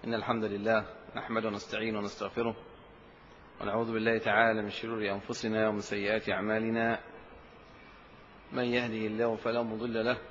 إن الحمد لله نحمده ونستعينه ونستغفره ونعوذ بالله تعالى من شرور أنفسنا ومن سيئات أعمالنا. من يهده الله فلا مضل له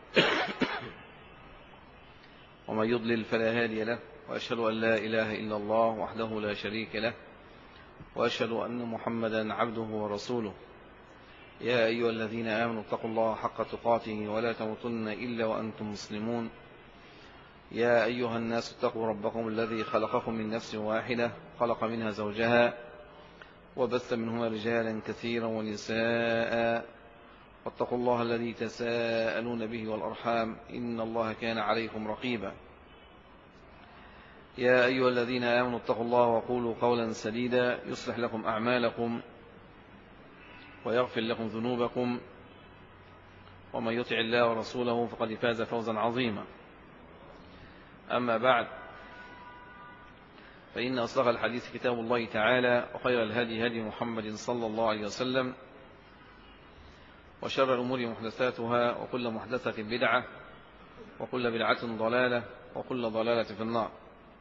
ومن يضلل فلا هادي له، وأشهد أن لا إله إلا الله وحده لا شريك له، وأشهد أن محمدا عبده ورسوله. يا أيها الذين آمنوا اتقوا الله حق تقاته ولا تموتن إلا وأنتم مسلمون. يا أيها الناس اتقوا ربكم الذي خلقكم من نفس واحدة، خلق منها زوجها وبث منهما رجالا كثيرا ونساء، واتقوا الله الذي تساءلون به والأرحام إن الله كان عليكم رقيبا. يا أيها الذين آمنوا اتقوا الله وقولوا قولا سديدا يصلح لكم أعمالكم ويغفر لكم ذنوبكم، ومن يطع الله ورسوله فقد فاز فوزا عظيما. أما بعد، فإن أصدق الحديث كتاب الله تعالى، وخير الهدي هدي محمد صلى الله عليه وسلم، وشر الأمور محدثاتها، وكل محدثة بدعة، وكل بدعة ضلالة، وكل ضلالة في النار.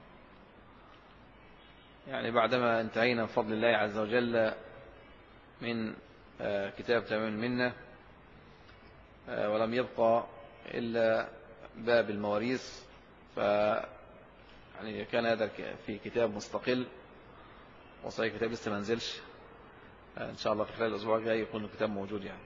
يعني بعدما انتهينا بفضل الله عز وجل من كتاب تمام المنة، ولم يبقى إلا باب المواريث، يعني كان هذا في كتاب مستقل، وصحيح كتاب لسه ما نزلش، إن شاء الله في خلال الأسبوع الجاي يكون الكتاب موجود يعني.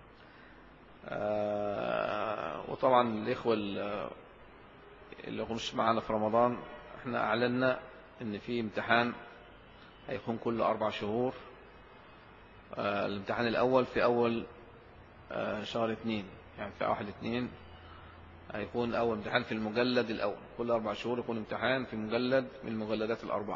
وطبعا الإخوة اللي مش معنا في رمضان، احنا أعلنا إن في امتحان هيكون كل 4 شهور. الامتحان الأول في أول شهر 2، يعني في 1/2 هيكون أول امتحان في المجلد الأول. كل 4 شهور يكون امتحان في مجلد من المجلدات ال4.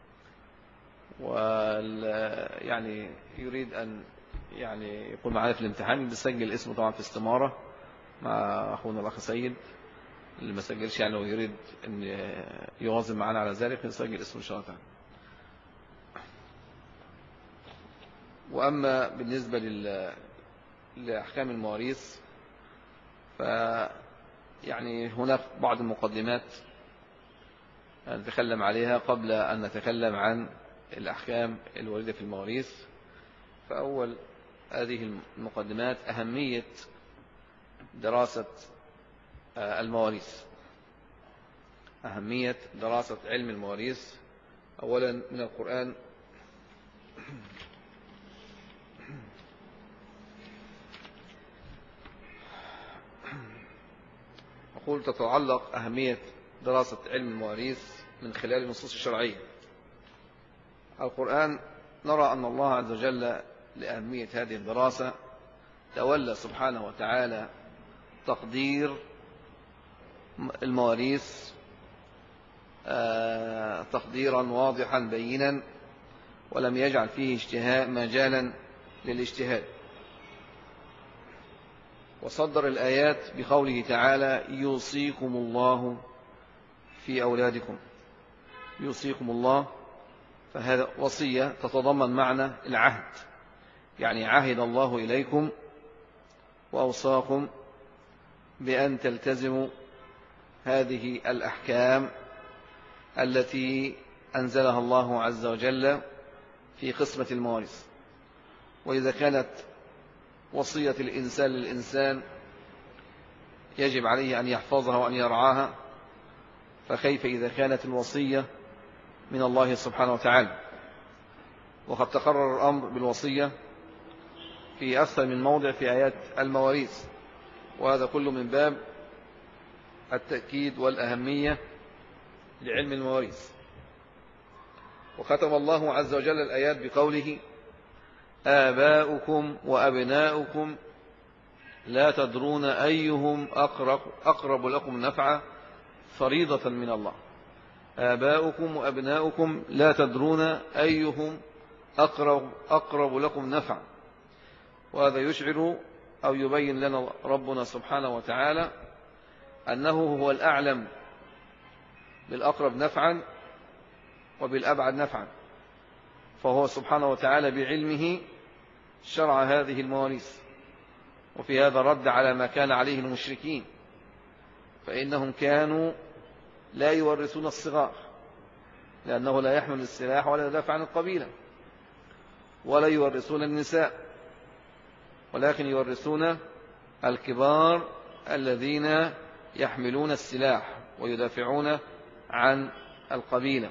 يعني يريد أن يعني يكون معنا في الامتحان، بيسجل اسمه طبعا في استمارة مع أخونا الأخ سيد. اللي ما سجلش يعني ويريد أن يواظب معنا على ذلك يسجل اسمه إن شاء الله تعالى. وأما بالنسبة لأحكام المواريث، يعني هناك بعض المقدمات نتكلم عليها قبل أن نتكلم عن الأحكام الواردة في المواريث. فأول هذه المقدمات أهمية دراسة المواريث، أهمية دراسة علم المواريث. أولا من القرآن، أقول تتعلق أهمية دراسة علم المواريث من خلال النصوص الشرعية. القرآن نرى أن الله عز وجل لأهمية هذه الدراسة تولى سبحانه وتعالى تقدير المواريث تقديرا واضحا بينا، ولم يجعل فيه مجالا للاجتهاد. وصدر الآيات بقوله تعالى: يوصيكم الله في أولادكم. يوصيكم الله، فهذا وصية تتضمن معنى العهد، يعني عهد الله إليكم وأوصاكم بأن تلتزموا هذه الأحكام التي أنزلها الله عز وجل في قسمة المواريث. وإذا كانت وصية الإنسان للإنسان يجب عليه أن يحفظها وأن يرعاها، فكيف إذا كانت الوصية من الله سبحانه وتعالى؟ وقد تقرر الأمر بالوصية في أكثر من موضع في آيات المواريث، وهذا كله من باب التأكيد والأهمية لعلم المواريث. وختم الله عز وجل الآيات بقوله: آباؤكم وأبناؤكم لا تدرون أيهم أقرب لكم نفعا فريضة من الله. آباؤكم وأبناؤكم لا تدرون أيهم أقرب لكم نفعا. وهذا يشعر أو يبين لنا ربنا سبحانه وتعالى أنه هو الأعلم بالأقرب نفعا وبالأبعد نفعا، فهو سبحانه وتعالى بعلمه شرع هذه المواريث. وفي هذا رد على ما كان عليه المشركين، فإنهم كانوا لا يورثون الصغار، لأنه لا يحمل السلاح ولا يدافع عن القبيلة، ولا يورثون النساء، ولكن يورثون الكبار الذين يحملون السلاح ويدافعون عن القبيلة،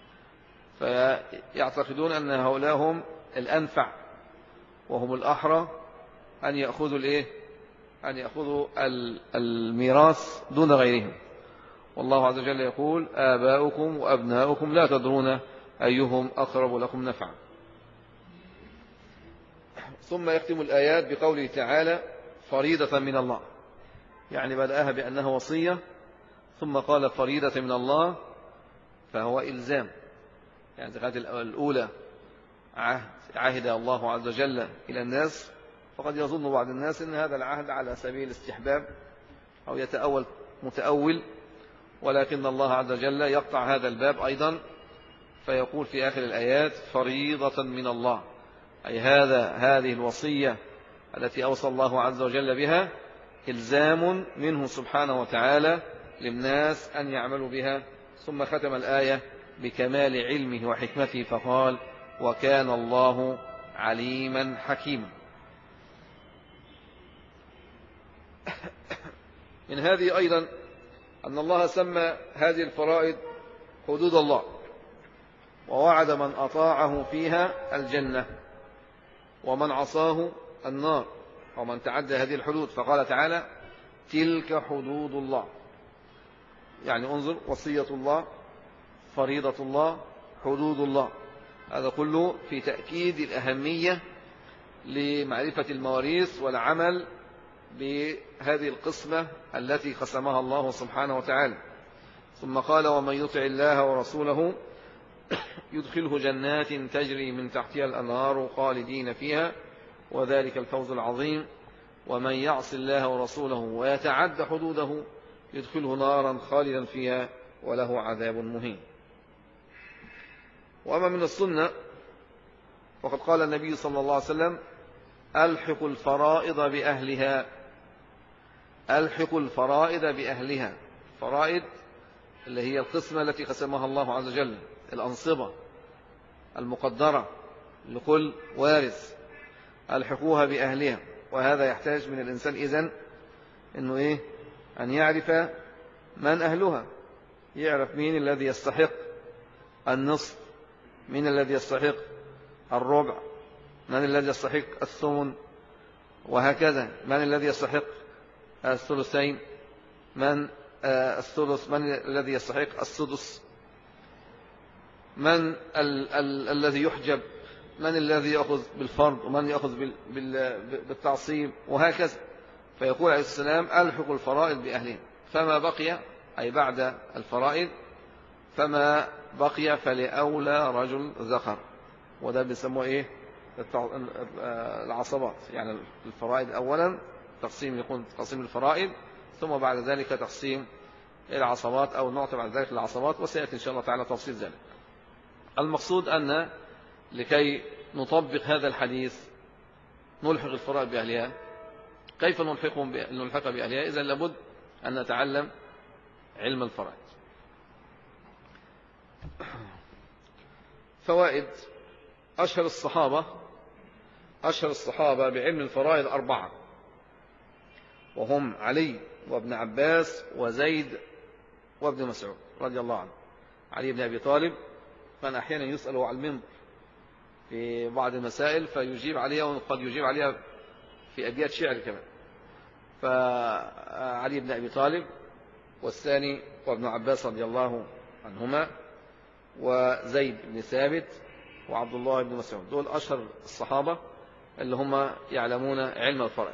فيعتقدون أن هؤلاء هم الأنفع وهم الأحرى أن يأخذوا أن يأخذوا الميراث دون غيرهم. والله عز وجل يقول: آباؤكم وأبناؤكم لا تدرون أيهم أقرب لكم نفعا. ثم يختم الآيات بقوله تعالى: فريضة من الله، يعني بدأها بأنها وصية ثم قال فريضة من الله، فهو إلزام. يعني كانت الأولى عهد الله عز وجل إلى الناس، فقد يظن بعض الناس أن هذا العهد على سبيل الاستحباب أو يتأول متأول، ولكن الله عز وجل يقطع هذا الباب أيضا، فيقول في آخر الآيات: فريضة من الله، أي هذه الوصية التي أوصى الله عز وجل بها إلزام منه سبحانه وتعالى للناس أن يعملوا بها. ثم ختم الآية بكمال علمه وحكمته فقال: وكان الله عليما حكيما. من هذه أيضا أن الله سمى هذه الفرائض حدود الله، ووعد من أطاعه فيها الجنة، ومن عصاه النار، ومن تعدى هذه الحدود، فقال تعالى: تلك حدود الله. يعني انظر، وصية الله، فريضة الله، حدود الله، هذا كله في تأكيد الأهمية لمعرفة المواريث والعمل بهذه القسمة التي قسمها الله سبحانه وتعالى. ثم قال: ومن يطع الله ورسوله يدخله جنات تجري من تحتها الأنهار خالدين فيها وذلك الفوز العظيم، ومن يعص الله ورسوله ويتعد حدوده يدخله نارا خالدا فيها وله عذاب مهين. وأما من السنة وقد قال النبي صلى الله عليه وسلم: ألحقوا الفرائض بأهلها. ألحقوا الفرائض بأهلها، فرائض اللي هي القسمة التي قسمها الله عز وجل، الأنصبة المقدرة لكل وارث، ألحقوها بأهلها. وهذا يحتاج من الإنسان إذن أنه أن يعرف من أهلها، يعرف مين الذي يستحق النصف، مين الذي يستحق الربع، من الذي يستحق الثمن، وهكذا، من الذي يستحق الثلثين، من الثلث، من الذي يستحق السدس، من الذي يحجب، من الذي يأخذ بالفرض، ومن يأخذ بالتعصيب، وهكذا. فيقول عليه السلام: ألحق الفرائض بأهلها، فما بقي أي بعد الفرائض فما بقي فلأولى رجل ذكر. وده بيسموه العصبات. يعني الفرائض أولا تقسيم، يكون تقسيم الفرائض، ثم بعد ذلك تقسيم العصبات أو نعطي بعد ذلك العصبات، وسيأتي إن شاء الله تعالى تفصيل ذلك. المقصود أن لكي نطبق هذا الحديث نلحق الفرائض بأهلها. كيف نلحق بأهلها؟ إذن لابد أن نتعلم علم الفرائض. فوائد: أشهر الصحابة بعلم الفرائض 4، وهم علي وابن عباس وزيد وابن مسعود رضي الله عنه. علي بن أبي طالب كان أحيانا يسأله على المنبر في بعض المسائل فيجيب عليها، وقد يجيب عليها في أبيات شعر كمان. فعلي بن أبي طالب، والثاني وابن عباس رضي الله عنهما، وزيد بن ثابت، وعبد الله بن مسعود، دول أشهر الصحابة اللي هم يعلمون علم الفرائض.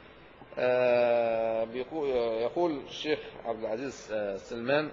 يقول الشيخ عبد العزيز سلمان: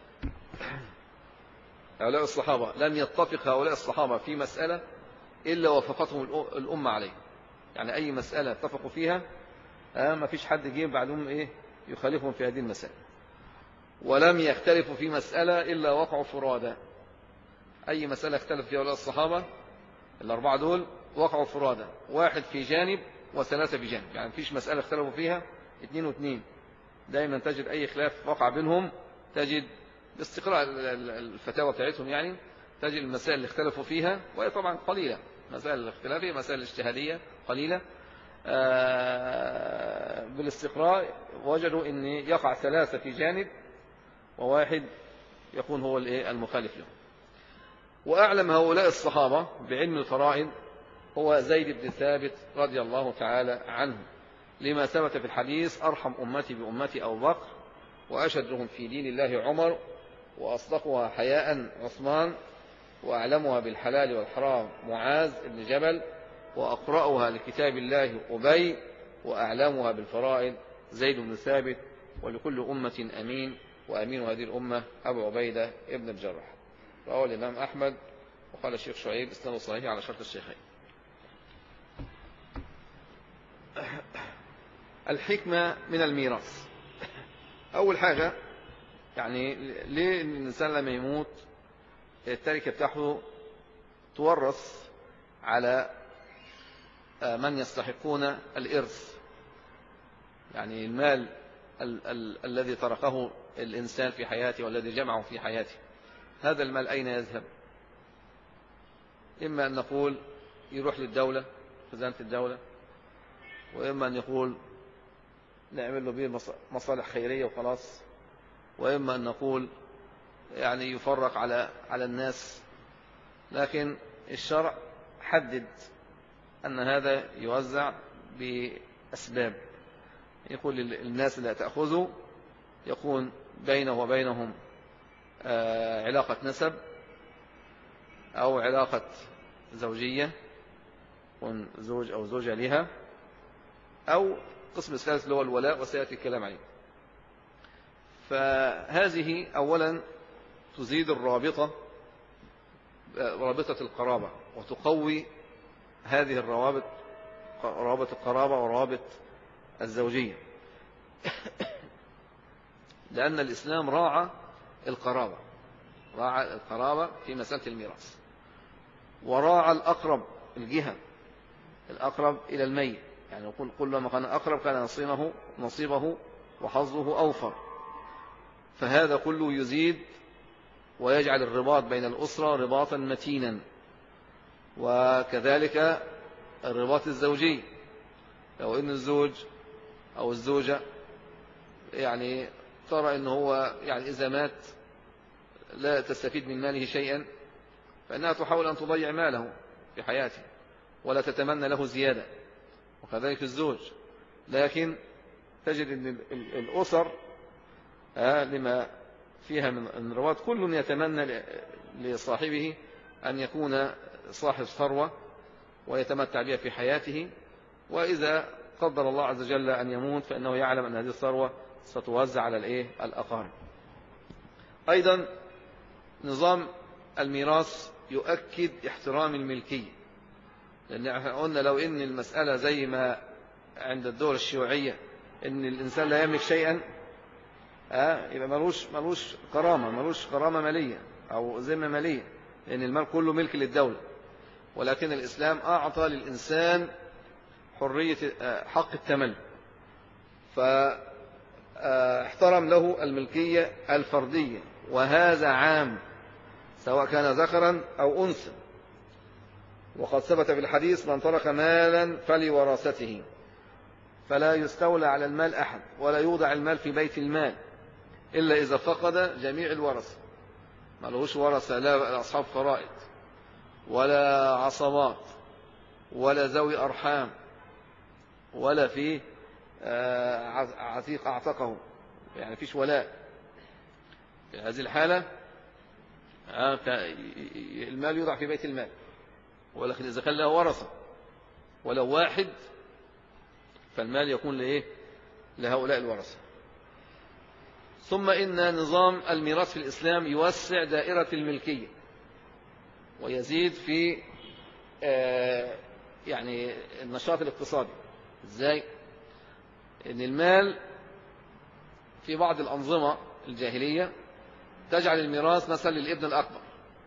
هؤلاء الصحابة لم يتفق هؤلاء الصحابة في مسألة إلا وافقتهم الأمة عليه. يعني أي مسألة اتفقوا فيها ما فيش حد جه بعدهم يخالفهم في هذه المسألة. ولم يختلفوا في مسألة إلا وقعوا فرادا. أي مسألة اختلف فيها هؤلاء الصحابة الأربعة دول وقعوا فرادا، واحد في جانب وثلاثة في جانب. يعني فيش مسألة اختلفوا فيها 2 و2، دائما تجد أي خلاف وقع بينهم تجد باستقراء الفتاوى بتاعتهم يعني تجد المسائل اللي اختلفوا فيها، وهي طبعا قليلة، مسائل الاختلاف هي مسائل اجتهادية قليلة. بالاستقراء وجدوا أن يقع 3 في جانب وواحد يكون هو المخالف له. وأعلم هؤلاء الصحابة بعلم الفرائض هو زيد بن ثابت رضي الله تعالى عنه، لما ثبت في الحديث: أرحم أمتي بأمتي أبو بكر، وأشدهم في دين الله عمر، وأصدقها حياء عثمان، وأعلمها بالحلال والحرام معاذ بن جبل، وأقرأها لكتاب الله أبي، وأعلمها بالفرائض زيد بن ثابت. ولكل أمة أمين، وأمين هذه الأمة أبو عبيدة ابن الجراح. رواه الإمام أحمد. وقال الشيخ شعيب: إسناده صحيح على شرط الشيخين. الحكمة من الميراث. أول حاجة يعني ليه الإنسان لما يموت التركة بتاعته تورث على من يستحقون الإرث؟ يعني المال الذي تركه الإنسان في حياته والذي جمعه في حياته، هذا المال أين يذهب؟ إما أن نقول يروح للدولة، خزانة الدولة، وإما أن يقول نعمل له به مصالح خيرية وخلاص، وإما أن نقول يعني يفرق على الناس. لكن الشرع حدد أن هذا يوزع بأسباب، يقول للناس اللي تأخذه يكون بينه وبينهم علاقة نسب أو علاقة زوجية، يكون زوج أو زوجة لها، أو قسم الثالث اللي هو الولاء وسيأتي الكلام عليه. فهذه أولا تزيد رابطة القرابة، وتقوي هذه الروابط، روابط القرابة وروابط الزوجية، لأن الإسلام راعى القرابة في مسألة الميراث، وراعى الأقرب، الجهة الأقرب إلى الميت، يعني كل ما كان أقرب كان نصيبه وحظه أوفر. فهذا كله يزيد ويجعل الرباط بين الأسرة رباطا متينا. وكذلك الرباط الزوجي، لو إن الزوج أو الزوجة يعني ترى إنه هو يعني إذا مات لا تستفيد من ماله شيئا، فإنها تحاول أن تضيع ماله في حياته ولا تتمنى له زيادة، وكذلك الزوج. لكن تجد أن الأسر لما فيها من رواد كل يتمنى لصاحبه أن يكون صاحب ثروة ويتمتع بها في حياته، وإذا قدر الله عز وجل أن يموت فإنه يعلم أن هذه الثروة ستوزع على الأقارب. أيضا نظام الميراث يؤكد احترام الملكية، لأن قلنا لو إن المسألة زي ما عند الدول الشيوعية إن الإنسان لا يملك شيئا، يبقى ملوش كرامة مالية أو ذمة مالية، لأن المال كله ملك للدولة. ولكن الإسلام أعطى للإنسان حرية حق التملك، فاحترم له الملكية الفردية، وهذا عام سواء كان ذكرا أو أنثى. وقد ثبت في الحديث: من ترك مالا فلورثته، فلا يستولى على المال أحد، ولا يوضع المال في بيت المال إلا إذا فقد جميع الورثة. ما لهوش ورثة، لا أصحاب فرائض ولا عصبات ولا ذوي أرحام ولا في عتيق أعتقه، يعني فيش ولاء. في هذه الحالة المال يوضع في بيت المال، ولكن إذا كان له ورثة ولو واحد فالمال يكون لهؤلاء الورثة. ثم إن نظام الميراث في الإسلام يوسع دائرة الملكية ويزيد في يعني النشاط الاقتصادي. إزاي؟ إن المال في بعض الأنظمة الجاهلية تجعل الميراث مثلا للابن الأكبر،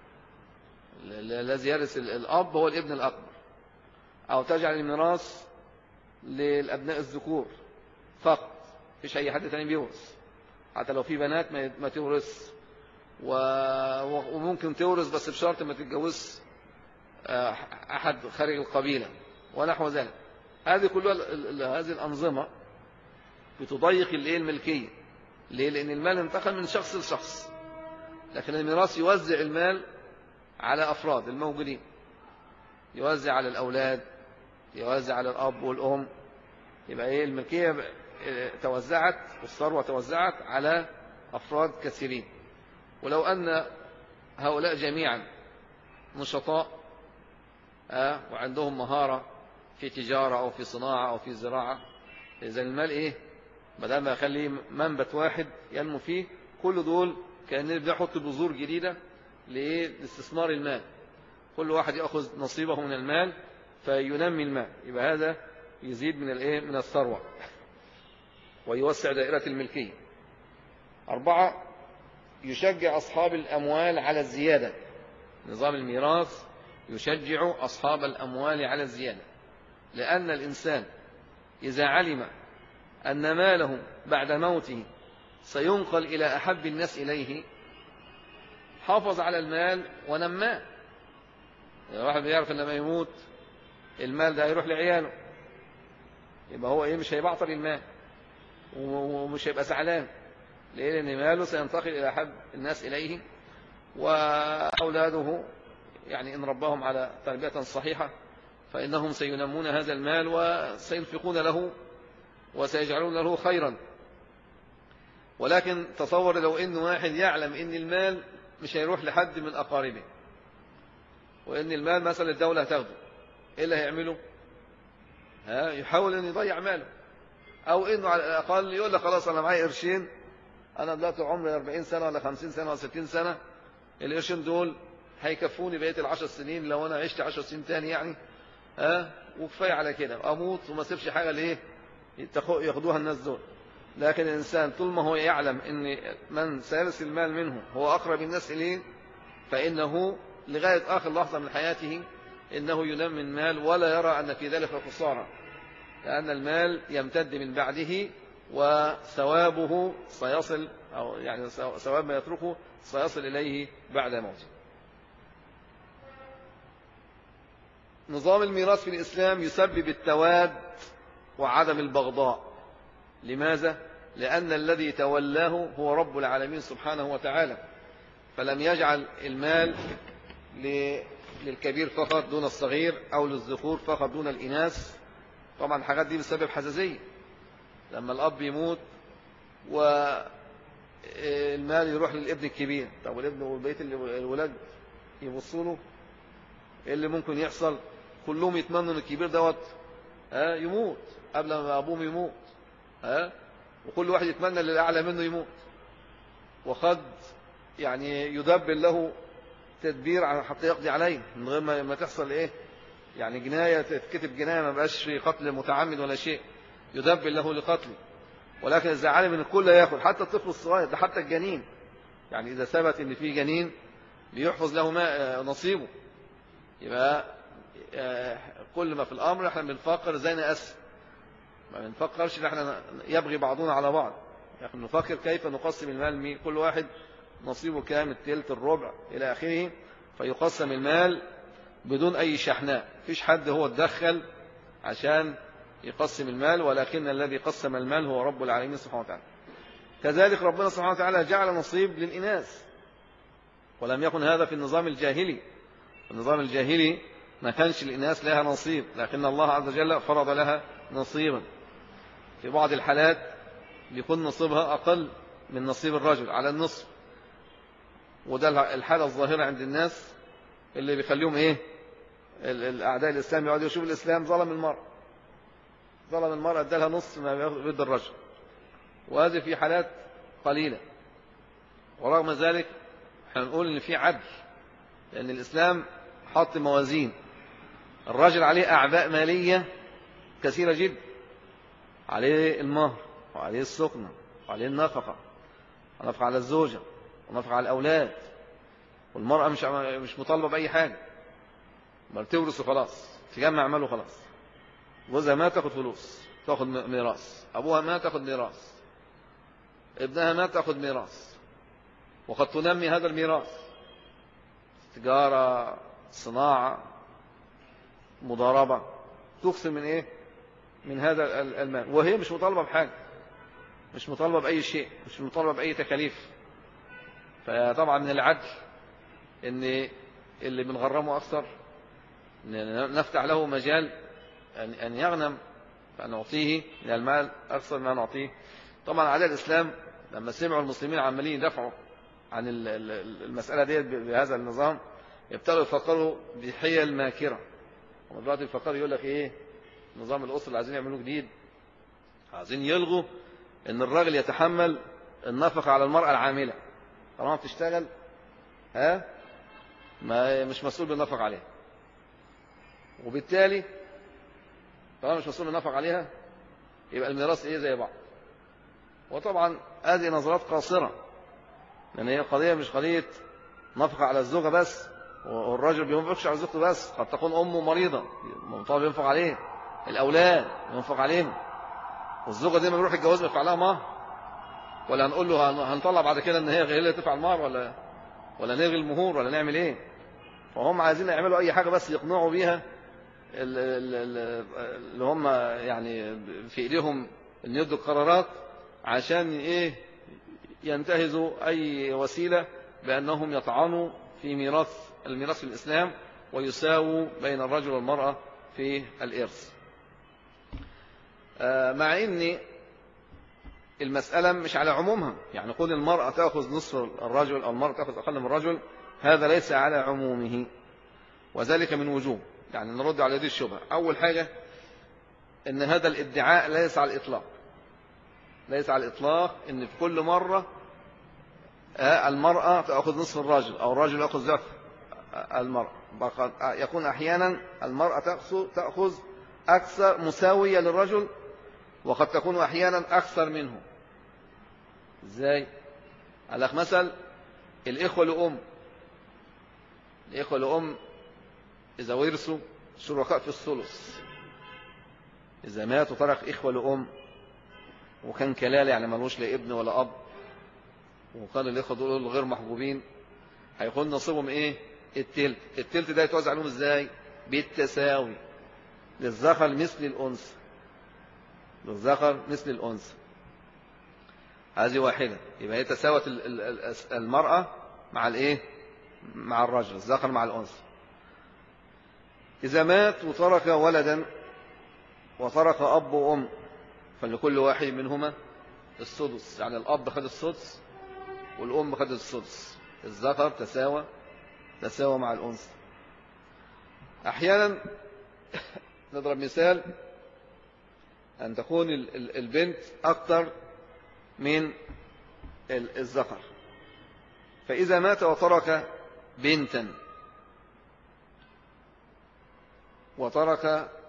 الذي يرث الأب هو الابن الأكبر، أو تجعل الميراث للأبناء الذكور فقط، فيش أي حد تاني بيورث، حتى لو في بنات ما تورث. وممكن تورث بس بشرط ما تتجوز أحد خارج القبيلة ونحو ذلك. هذه كلها هذه الأنظمة بتضيق الملكية. ليه؟ لأن المال انتقل من شخص لشخص، لكن الميراث يوزع المال على أفراد الموجودين، يوزع على الأولاد، يوزع على الأب والأم. يبقى الملكية توزعت والثروة توزعت على أفراد كثيرين. ولو أن هؤلاء جميعا نشطاء وعندهم مهارة في تجارة أو في صناعة أو في زراعة، إذا المال بدل ما يخليه منبت واحد ينمو فيه، كل دول كأنه بيحط بذور جديدة لاستثمار المال، كل واحد يأخذ نصيبه من المال فينمي المال. يبقى هذا يزيد من الثروة ويوسع دائرة الملكية. 4، يشجع أصحاب الأموال على الزيادة. نظام الميراث يشجع أصحاب الأموال على الزيادة، لأن الإنسان إذا علم أن ماله بعد موته سينقل إلى أحب الناس إليه حافظ على المال ونماه. الواحد بيعرف أن لما يموت المال ده هيروح لعياله، يبقى هو مش هيبعطر المال ومش هيبقى زعلان، لأن ماله سينتقل إلى أحب الناس إليه، وأولاده يعني إن ربهم على تربية صحيحة فإنهم سينمون هذا المال وسينفقون له وسيجعلون له خيرا. ولكن تصور لو إن واحد يعلم إن المال مش هيروح لحد من أقاربه، وإن المال مثلا الدولة هتاخده، إيه اللي هيعمله؟ يحاول أن يضيع ماله، أو إنه على الأقل يقول لك خلاص أنا معايا قرشين، أنا دلوقتي عمري 40 سنة ولا 50 سنة ولا 60 سنة، القرشين دول هيكفوني بقية ال10 سنين لو أنا عشت 10 سنين تاني يعني، وكفاية على كده أموت وما سيبش حاجة ليه ياخدوها الناس دول. لكن الإنسان طول ما هو يعلم أن من سيرث المال منه هو أقرب الناس إليه، فإنه لغاية آخر لحظة من حياته إنه ينمي المال ولا يرى أن في ذلك خسارة، لأن المال يمتد من بعده وثوابه سيصل، أو يعني ثواب ما يتركه سيصل إليه بعد موته. نظام الميراث في الإسلام يسبب التواد وعدم البغضاء. لماذا؟ لأن الذي تولاه هو رب العالمين سبحانه وتعالى، فلم يجعل المال للكبير فقط دون الصغير أو للذكور فقط دون الإناث. طبعا الحاجات دي بسبب حساسية، لما الأب يموت والمال يروح للابن الكبير، طب والابن وبقية الولاد يبصوا له، إيه اللي ممكن يحصل؟ كلهم يتمنوا ان الكبير دوت يموت قبل ما أبوه يموت، وكل واحد يتمنى اللي أعلى منه يموت، وقد يعني يدبر له تدبير حتى يقضي عليه من غير ما تحصل يعني جناية، تتكتب جناية ما بقاش في قتل متعمد ولا شيء، يدبر له لقتله. ولكن إذا علم ان الكل ياخذ، حتى الطفل الصغير ده، حتى الجنين، يعني إذا ثبت ان في جنين بيحفظ له نصيبه. يبقى كل ما في الأمر احنا بنفكر ازاي نقسم، ما بنفكرش ان احنا يبغي بعضنا على بعض، احنا نفكر كيف نقسم المال، كل واحد نصيبه كام، التلت، الربع إلى آخره، فيقسم المال بدون أي شحناء، فيش حد هو اتدخل عشان يقسم المال، ولكن الذي قسم المال هو رب العالمين سبحانه وتعالى. كذلك ربنا سبحانه وتعالى جعل نصيب للإناث، ولم يكن هذا في النظام الجاهلي. النظام الجاهلي ما كانش الإناث لها نصيب، لكن الله عز وجل فرض لها نصيبا. في بعض الحالات بيكون نصيبها أقل من نصيب الرجل على النصف، وده الحالة الظاهرة عند الناس اللي بيخليهم الأعداء الإسلام يقعدوا يشوف الإسلام ظلم المرأة ادالها نص ما بيد الرجل، وهذه في حالات قليلة. ورغم ذلك احنا نقول ان في عدل، لأن الإسلام حط موازين، الرجل عليه أعباء مالية كثيرة جدا، عليه المهر وعليه السكنة وعليه النفقة، ونفقة على الزوجة ونفقة على الأولاد، والمرأة مش مطالبة بأي حاجة، بل تورث خلاص، تجمع ماله خلاص، جوزها ما تاخد فلوس، تاخد ميراث، أبوها ما تاخد ميراث، ابنها ما تاخد ميراث، وقد تنمي هذا الميراث، تجارة، صناعة، مضاربة، تكسب من إيه؟ من هذا المال، وهي مش مطالبة بحاجة، مش مطالبة بأي شيء، مش مطالبة بأي تكاليف. فطبعا من العدل إن اللي بنغرمه أكثر نفتح له مجال أن يغنم، فنعطيه من المال أكثر ما نعطيه. طبعا أعداء الإسلام لما سمعوا المسلمين عمالين يدافعوا عن المسألة دي بهذا النظام، يبتدوا يفكروا بحيل ماكرة. هم دلوقتي يفكروا يقول لك إيه، نظام الأسرة اللي عايزين يعملوه جديد، عايزين يلغوا إن الراجل يتحمل النفقة على المرأة العاملة، طالما بتشتغل ما مش مسؤول بالنفقة عليها، وبالتالي طالما مش مسؤول بالنفقة عليها يبقى الميراث إيه زي بعض. وطبعا هذه نظرات قاصرة، لأن هي قضية مش قضية نفقة على الزوجة بس، والراجل بينفقش على زوجته بس، قد تكون أمه مريضة طالب ينفق عليه، الأولاد ينفق عليهم، والزوجة دي ما بيروح الجواز بيدفع لها مهر، ولا هنقول له هنطلع بعد كده ان هي اللي تدفع المهر، ولا نلغي المهور، ولا نعمل ايه؟ فهم عايزين يعملوا اي حاجة بس يقنعوا بيها اللي هم يعني في ايديهم ان يدوا القرارات، عشان ايه؟ ينتهزوا اي وسيلة بانهم يطعنوا في الميراث في الاسلام، ويساووا بين الرجل والمرأة في الارث. مع ان المسألة مش على عمومها، يعني قول المرأة تأخذ نصف الرجل أو المرأة تأخذ أقل من الرجل، هذا ليس على عمومه، وذلك من وجوه. يعني نرد على هذه الشبهة. أول حاجة أن هذا الادعاء ليس على الإطلاق، ليس على الإطلاق أن في كل مرة المرأة تأخذ نصف الرجل أو الرجل يأخذ ضعف المرأة. يكون أحيانا المرأة تأخذ أكثر مساوية للرجل، وقد تكون أحيانا أكثر منه. إزاي؟ على مثل الإخوة لأم إذا ورثوا شركاء في الثلث، إذا مات وترك إخوة لأم وكان كلالة، يعني ملوش لا ابن ولا أب، وقال الإخوة دول غير محبوبين، هيكون نصيبهم إيه؟ التلت ده يتوزع عليهم إزاي؟ بالتساوي، للذكر مثل الأنثى، للذكر مثل الأنثى. هذه واحدة، يبقى هي تساوت المرأة مع الإيه؟ مع الرجل، الذكر مع الأنثى. إذا مات وترك ولدا وترك أب وأم، فلكل واحد منهما السدس، يعني الأب خد السدس والأم خد السدس، الذكر تساوى مع الأنثى. أحيانا نضرب مثال أن تكون البنت أكثر من الذكر، فإذا مات وترك بنتا وترك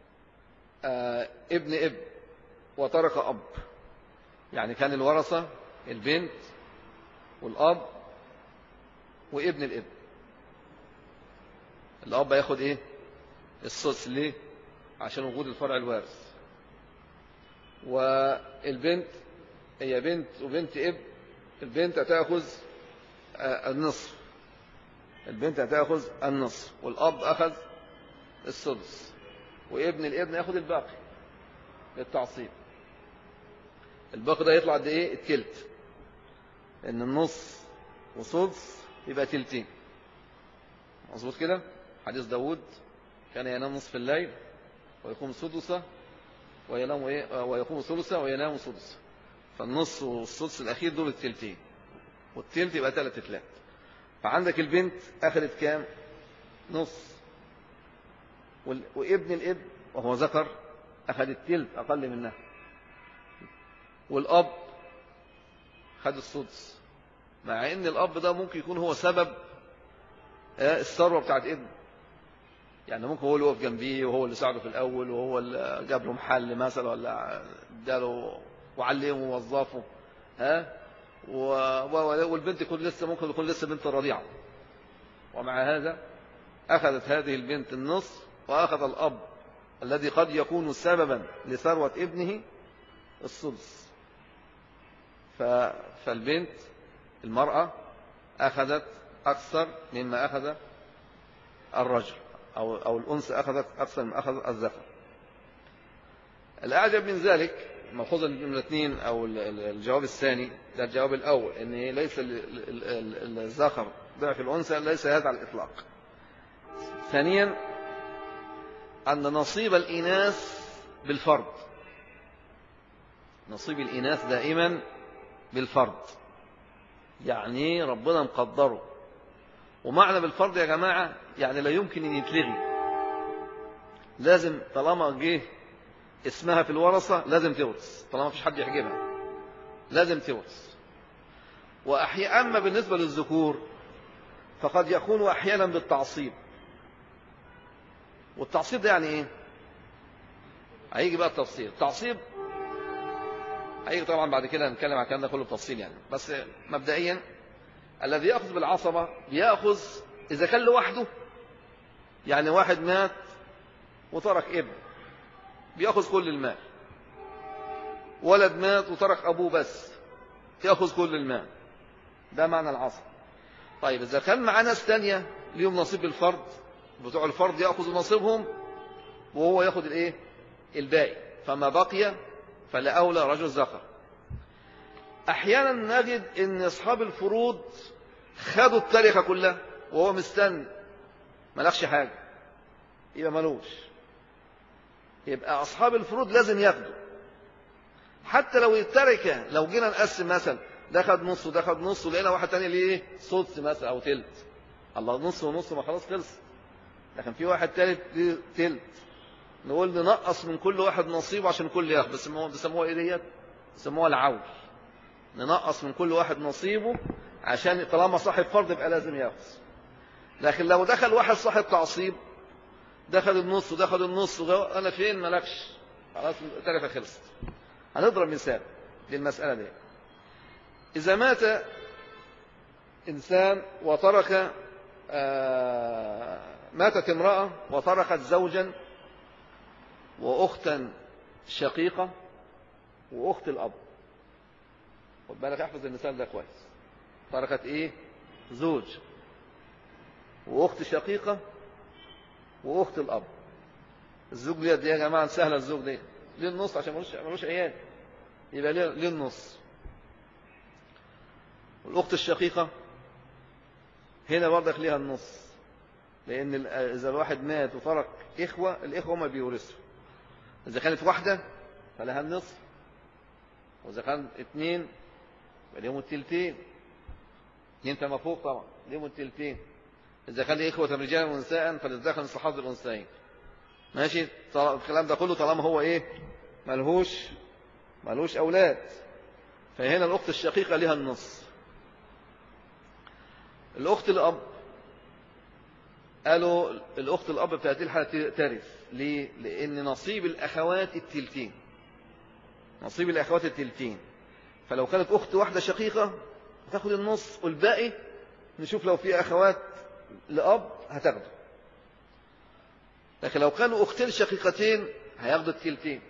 ابن وترك أب، يعني كان الورثة البنت والأب وابن الابن، الأب ياخد إيه؟ السدس. ليه؟ عشان وجود الفرع الوارث. والبنت هي بنت وبنت ابن، البنت هتأخذ النصف، البنت هتأخذ النصف، والأب أخذ السدس، وابن الابن يأخذ الباقي للتعصيب. الباقي ده يطلع قد ايه؟ التلت، ان النص وسدس يبقى تلتين. مظبوط كده؟ حديث داود كان ينام نصف الليل ويقوم سدسه وينام ويقوم ثلثه وينام سدسه، فالنص والسدس الاخير دول التلتين، والتلت يبقى 3 تلات. فعندك البنت اخذت كام؟ نص، وابن الابن وهو ذكر اخذ التلت اقل منها، والاب خد السدس، مع ان الاب ده ممكن يكون هو سبب الثروه بتاعت ابنه، يعني ممكن هو اللي وقف جنبيه وهو اللي ساعده في الاول وهو اللي جاب له محل مثلا ولا اداله وعلمه ووظفه، والبنت ممكن تكون لسه بنت رضيعه، ومع هذا اخذت هذه البنت النصف، واخذ الاب الذي قد يكون سببا لثروه ابنه السدس. فالبنت المرأة أخذت أكثر مما أخذ الرجل، أو الأنثى أخذت أكثر مما أخذ الذكر. الأعجب من ذلك ملحوظة من الاثنين، أو الجواب الثاني ده الجواب الأول، أن ليس الذكر ضعف الأنثى، ليس هذا على الإطلاق. ثانيا أن نصيب الإناث بالفرض، نصيب الإناث دائما بالفرض، يعني ربنا مقدره. ومعنى بالفرض يا جماعة يعني لا يمكن أن يتلغي، لازم طالما جه اسمها في الورثة لازم تورث، طالما مفيش حد يحجبها لازم تورث. أما بالنسبة للذكور فقد يكون أحيانا بالتعصيب. والتعصيب ده يعني إيه؟ هيجي بقى التفصيل. التعصيب هيجي طبعا بعد كده نتكلم عن الكلام ده كله بتفصيل يعني، بس مبدئيا الذي يأخذ بالعصبة بيأخذ إذا كان لوحده، يعني واحد مات وترك ابن بيأخذ كل المال، ولد مات وترك أبوه بس يأخذ كل المال، ده معنى العصبة. طيب إذا كان معاه ناس تانية ليهم نصيب بالفرض، بتوع الفرض يأخذوا نصيبهم وهو يأخذ الإيه؟ الباقي، فما بقي فلأولى رجل ذكر. أحيانا نجد إن أصحاب الفروض خدوا التركة كلها وهو مستني ملكش حاجة، يبقى ملوش. يبقى أصحاب الفروض لازم ياخدوا، حتى لو التركة لو جينا نقسم مثلا ده خد نص وده خد نص، ولقينا واحد تاني ليه سدس مثلا أو تلت، الله نص ونص ما خلاص خلص. لكن في واحد تالت ليه تلت، نقول ننقص من كل واحد نصيبه عشان كل ياخد، بس بيسموها ايه ديت؟ بيسموها العول. ننقص من كل واحد نصيبه عشان طالما صاحب فرض يبقى لازم ياخد. لكن لو دخل واحد صاحب تعصيب، دخل النص ودخل النص انا فين مالكش، خلاص التركه خلصت. هنضرب مثال للمساله دي. اذا مات انسان وترك ماتت امراه وتركت زوجا واختا شقيقه واخت الاب، خد بالك احفظ المثال ده كويس. تركت ايه؟ زوج واخت شقيقه واخت الاب. الزوج دي يا جماعه سهله، الزوج دي ليه النص عشان ملوش عيال، يبقى ليه النص. والاخت الشقيقه هنا برضك ليها النص، لان اذا الواحد مات وترك اخوه، الاخوه ما بيورثوا. اذا كانت واحده فلها النصف، واذا كان اثنين فليهم التلتين، اثنين فما فوق طبعا ليهم التلتين. اذا كان اخوه رجالا ونساء فللذكر مثل حظ الانثيين. ماشي الكلام ده كله طالما هو ايه؟ ملهوش اولاد. فهنا الاخت الشقيقه لها النص. الاخت الاب قالوا الاخت الاب في هذه الحاله ترث. ليه؟ لان نصيب الاخوات التلتين، نصيب الاخوات التلتين. فلو كانت اخت واحده شقيقه هتاخد النص، والباقي نشوف لو في اخوات لاب هتاخده. لكن لو كانوا اختين شقيقتين هياخدوا التلتين،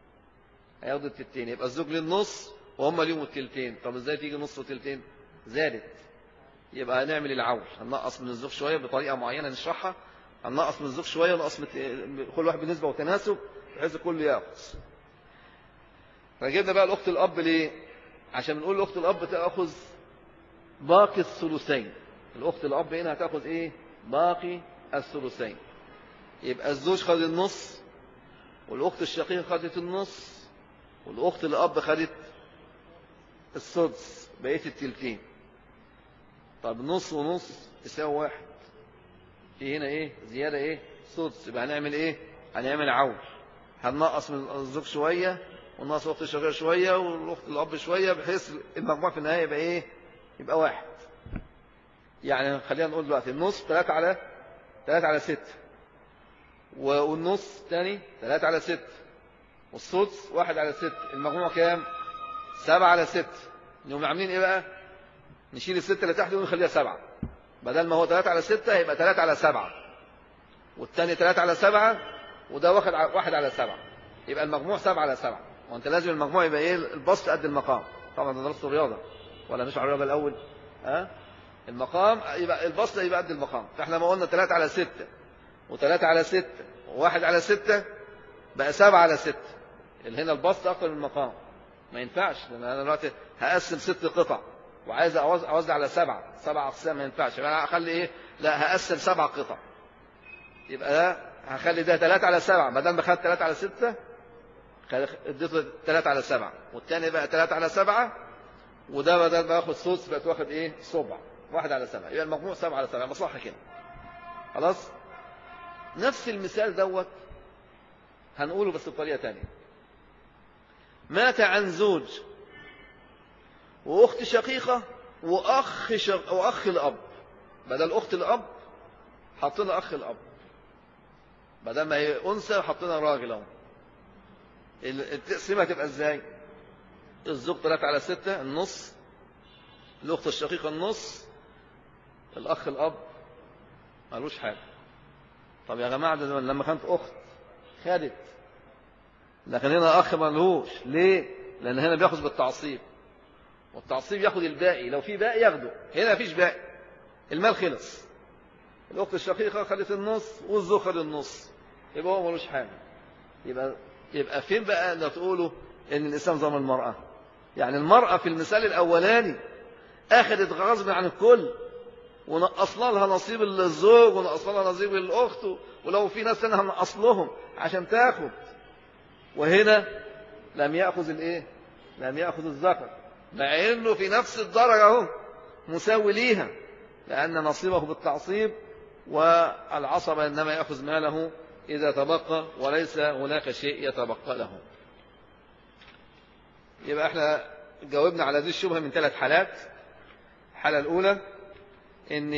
يبقى الزوج للنص وهم ليهم التلتين. طب ازاي تيجي نص وتلتين؟ زادت. يبقى هنعمل العول، هننقص من الزوج شويه بطريقه معينه نشرحها، هننقص من الزوج شويه ونقص كل واحد بنسبه وتناسب بحيث الكل ياخذ. فجبنا بقى الاخت الاب ليه؟ عشان بنقول الاخت الاب تاخذ باقي الثلثين. الاخت الاب هنا هتاخذ ايه؟ باقي الثلثين. يبقى الزوج خد النص، والاخت الشقيقه خدت النص، والاخت الاب خدت السدس، بقيه التلتين. طب نص ونص تساوي واحد، في هنا ايه؟ زياده ايه؟ سدس. يبقى هنعمل ايه؟ هنعمل عول، هننقص من الزوج شويه ونقص الاخت الشقيقه شويه والاخت الاب شويه، بحيث المجموع في النهايه يبقى ايه؟ يبقى واحد. يعني خلينا نقول دلوقتي النص 3 على 6، والنص تاني 3 على 6، والسدس 1 على 6. المجموع كام؟ 7 على 6. نقوم عاملين ايه بقى؟ نشيل ال6 اللي تحت ونخليها 7. بدل ما هو 3 على 6 هيبقى 3 على 7، والتاني 3 على 7، وده واخد 1 على 7. يبقى المجموع 7 على 7. وانت لازم المجموع يبقى ايه؟ البسط قد المقام. طبعا ده درس الرياضه ولا مش على الرياضه الاول؟ المقام يبقى البسط يبقى قد المقام. فاحنا ما قلنا 3 على 6 و3 على 6 و1 على 6 بقى 7 على 6. اللي هنا البسط اكتر من المقام. ما ينفعش، لان انا دلوقتي هقسم 6 قطع وعايز اوزع على 7 اقسام، ما ينفعش. انا هخلي ايه؟ لا، هقسم 7 قطع. يبقى ده هخلي ده 3 على 7 بدل ما خدت 3 على 6 اديته 3 على 7، والثاني بقى 3 على 7، وده بدل ما ياخد سدس بقت واخد ايه؟ صبع. 1 على 7 يبقى المجموع 7 على 7. صح كده؟ خلاص. نفس المثال دوت هنقوله بس بطريقه ثانيه. مات عن زوج واخت شقيقه واخ الاب. بدل اخت الاب حطينا اخ الاب، بدل ما هي انثى حطينا راجل اهو. التقسيمه هتبقى ازاي؟ الزوج 3 على 6 النص، الاخت الشقيقه النص، الاخ الاب مالوش حاجه. طب يا جماعه ده لما كانت اخت خدت، لكن هنا اخ مالهوش. ليه؟ لان هنا بياخذ بالتعصيب، والتعصيب ياخذ الباقي، لو في باقي ياخده. هنا مفيش باقي، المال خلص. الاخت الشقيقه خدت النص والزوج خد النص، يبقى هو مالوش حاجه. يبقى فين بقى اللي تقولوا ان الاسلام ظلم المراه؟ يعني المراه في المثال الاولاني اخذت غصب عن الكل، ونقصنا لها نصيب الزوج ونقصنا لها نصيب الاخت، ولو في ناس ثانيه هنقص لهم عشان تاخد. وهنا لم ياخذ الايه؟ لم ياخذ الذكر، مع انه في نفس الدرجه اهو مساوي ليها، لان نصيبه بالتعصيب، والعصبه انما ياخذ ماله اذا تبقى، وليس هناك شيء يتبقى له. يبقى احنا جاوبنا على هذه الشبهه من 3 حالات. الحاله الاولى ان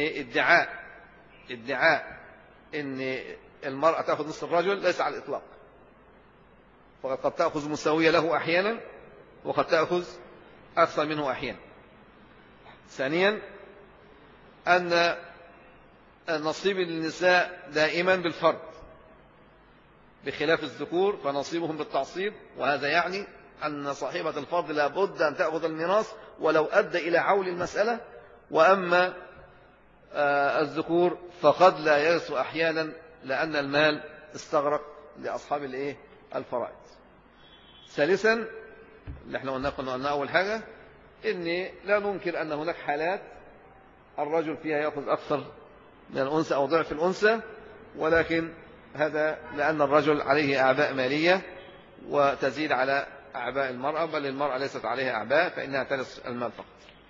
ادعاء ان المراه تاخذ نصف الرجل ليس على الاطلاق، فقد قد تاخذ مساويه له احيانا، وقد تاخذ اكثر منه احيانا. ثانيا ان نصيب النساء دائما بالفرد بخلاف الذكور، فنصيبهم بالتعصيب، وهذا يعني أن صاحبة الفرض لا بد أن تأخذ الميراث ولو أدى إلى عول المسألة. وأما الذكور فقد لا يرث أحيانا، لأن المال استغرق لأصحاب الفرائض. ثالثا اللي احنا قلنا أول حاجة إن لا ننكر أن هناك حالات الرجل فيها يأخذ أكثر من الأنثى أو ضعف الأنثى، ولكن هذا لأن الرجل عليه أعباء مالية وتزيد على أعباء المرأة، بل المرأة ليست عليها أعباء فإنها ترث المال فقط.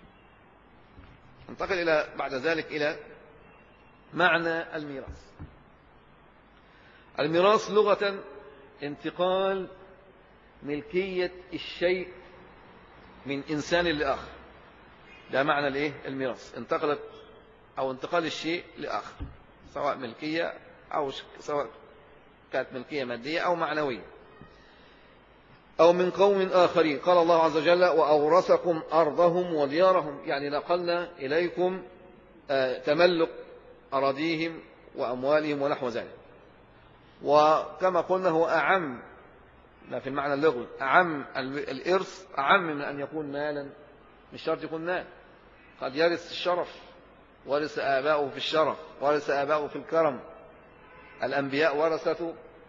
ننتقل بعد ذلك إلى معنى الميراث. الميراث لغة انتقال ملكية الشيء من إنسان لآخر، ده معنى الميراث. انتقال الشيء لآخر، سواء ملكية أو سواء كانت ملكية مادية أو معنوية. أو من قوم آخرين. قال الله عز وجل: وأورثكم أرضهم وديارهم، يعني نقلنا إليكم تملك أراضيهم وأموالهم ونحو ذلك. وكما قلنا هو أعم في المعنى اللغوي، أعم الإرث أعم من أن يكون مالا. مش شرط يكون مال، قد يرث الشرف، ورث آباؤه في الشرف، ورث آباؤه في الكرم. الأنبياء ورثة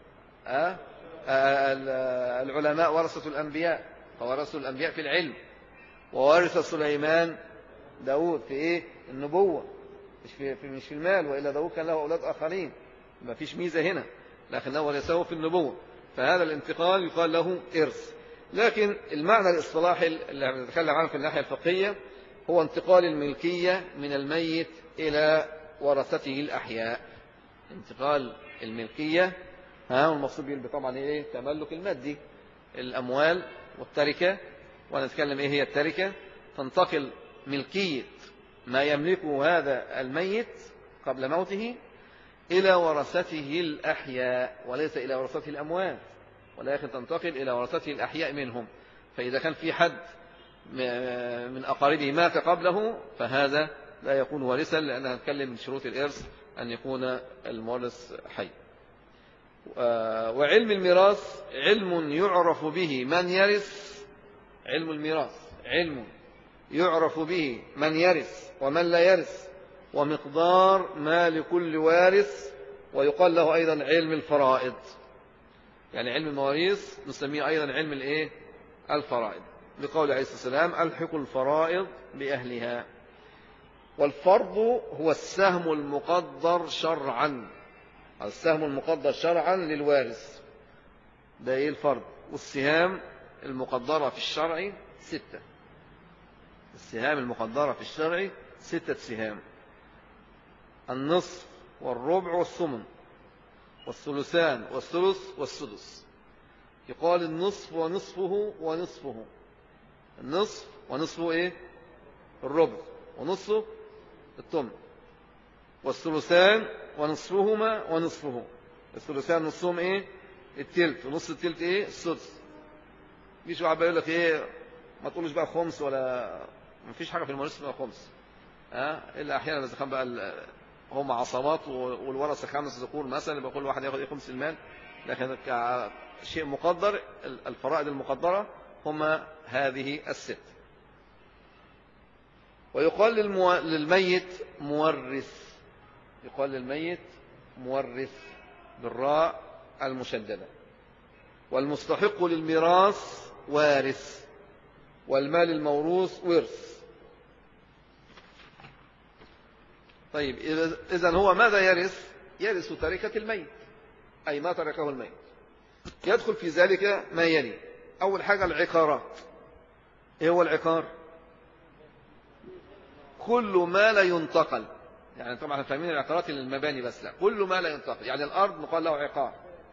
العلماء ورثة الأنبياء، فورثوا الأنبياء في العلم. وورث سليمان داود في النبوة، مش في المال، وإلا داود كان له أولاد آخرين، ما فيش ميزة هنا، لكنه ورثه في النبوة. فهذا الانتقال يقال له إرث. لكن المعنى الاصطلاحي اللي بنتكلم عنه في الناحية الفقهية هو انتقال الملكية من الميت إلى ورثته الأحياء. انتقال الملكية والمقصود به طبعا تملك المادي، الأموال والتركة. ونتكلم هي التركة. تنتقل ملكية ما يملكه هذا الميت قبل موته إلى ورثته الأحياء، وليس إلى ورثته الأموات، ولكن تنتقل إلى ورثته الأحياء منهم. فإذا كان في حد من أقاربه مات قبله فهذا لا يكون وارثا، لأننا نتكلم من شروط الإرث أن يكون المورث حي. وعلم الميراث علم يعرف به من يرث. علم الميراث علم يعرف به من يرث ومن لا يرث، ومقدار ما لكل وارث. ويقال له أيضا علم الفرائض، يعني علم المواريث نسميه أيضا علم الإيه؟ الفرائض، لقول عليه الصلاة والسلام ألحقوا الفرائض بأهلها. والفرض هو السهم المقدر شرعا، السهم المقدر شرعا للوارث، ده إيه الفرض. والسهام المقدرة في الشرع 6، السهام المقدرة في الشرع 6 سهام: النصف والربع والثمن والثلثان والثلث والسدس. يقال النصف ونصفه ونصفه، النصف ونصفه ايه؟ الربع، ونصفه الثمن، والثلثان ونصفهما ونصفه، الثلثان نصفهم ايه؟ التلت، ونصف التلت ايه؟ السدس. مش واحد بيقول لك ايه ما تقولش بقى خمس، ولا ما فيش حاجه في المواريث اسمها خمس، الا احيانا اذا كان بقى هم عصبات والورثه 5 ذكور مثلا، يبقى كل واحد ياخد ايه؟ خمس المال. لكن شيء مقدر، الفرائض المقدره هم هذه الست. ويقال للميت مورث، يقال للميت مورث بالراء المشددة. والمستحق للميراث وارث، والمال الموروث ورث. طيب إذن هو ماذا يرث؟ يرث تركة الميت، أي ما تركه الميت. يدخل في ذلك ما يلي. أول حاجة العقارات. إيه هو العقار؟ كل ما لا ينتقل، يعني طبعا فاهمين العقارات للمباني بس، لا، كل ما لا ينتقل. يعني الأرض نقال له عقار،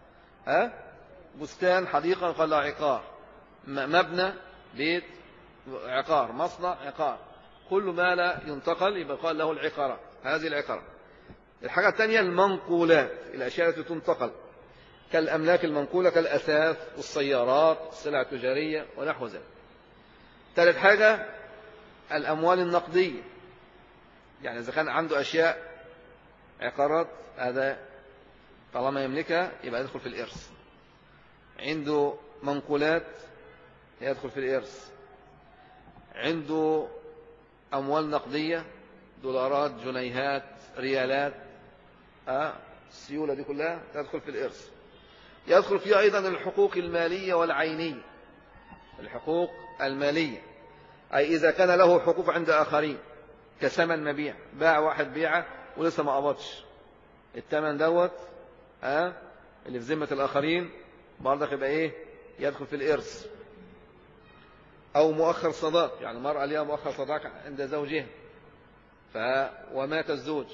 بستان حديقة نقال له عقار، مبنى بيت عقار، مصنع عقار، كل ما لا ينتقل يبقى قال له العقارات. هذه العقارات. الحاجة الثانية المنقولات، الأشياء التي تنتقل كالأملاك المنقولة كالأثاث والسيارات والسلع التجارية ونحو ذلك. ثالث حاجة الأموال النقدية، يعني إذا كان عنده أشياء عقارات هذا طالما يملكها يبقى يدخل في الإرث. عنده منقولات يدخل في الإرث. عنده أموال نقدية دولارات جنيهات ريالات، السيولة دي كلها تدخل في الإرث. يدخل فيها أيضا الحقوق المالية والعينية. الحقوق المالية أي إذا كان له حقوق عند آخرين كثمن مبيع، باع واحد بيعه ولسه ما قبضش الثمن دوت، اللي في ذمة الآخرين برضك يبقى إيه؟ يدخل في الإرث. أو مؤخر صداق، يعني المرأة ليها مؤخر صداق عند زوجها ومات الزوج،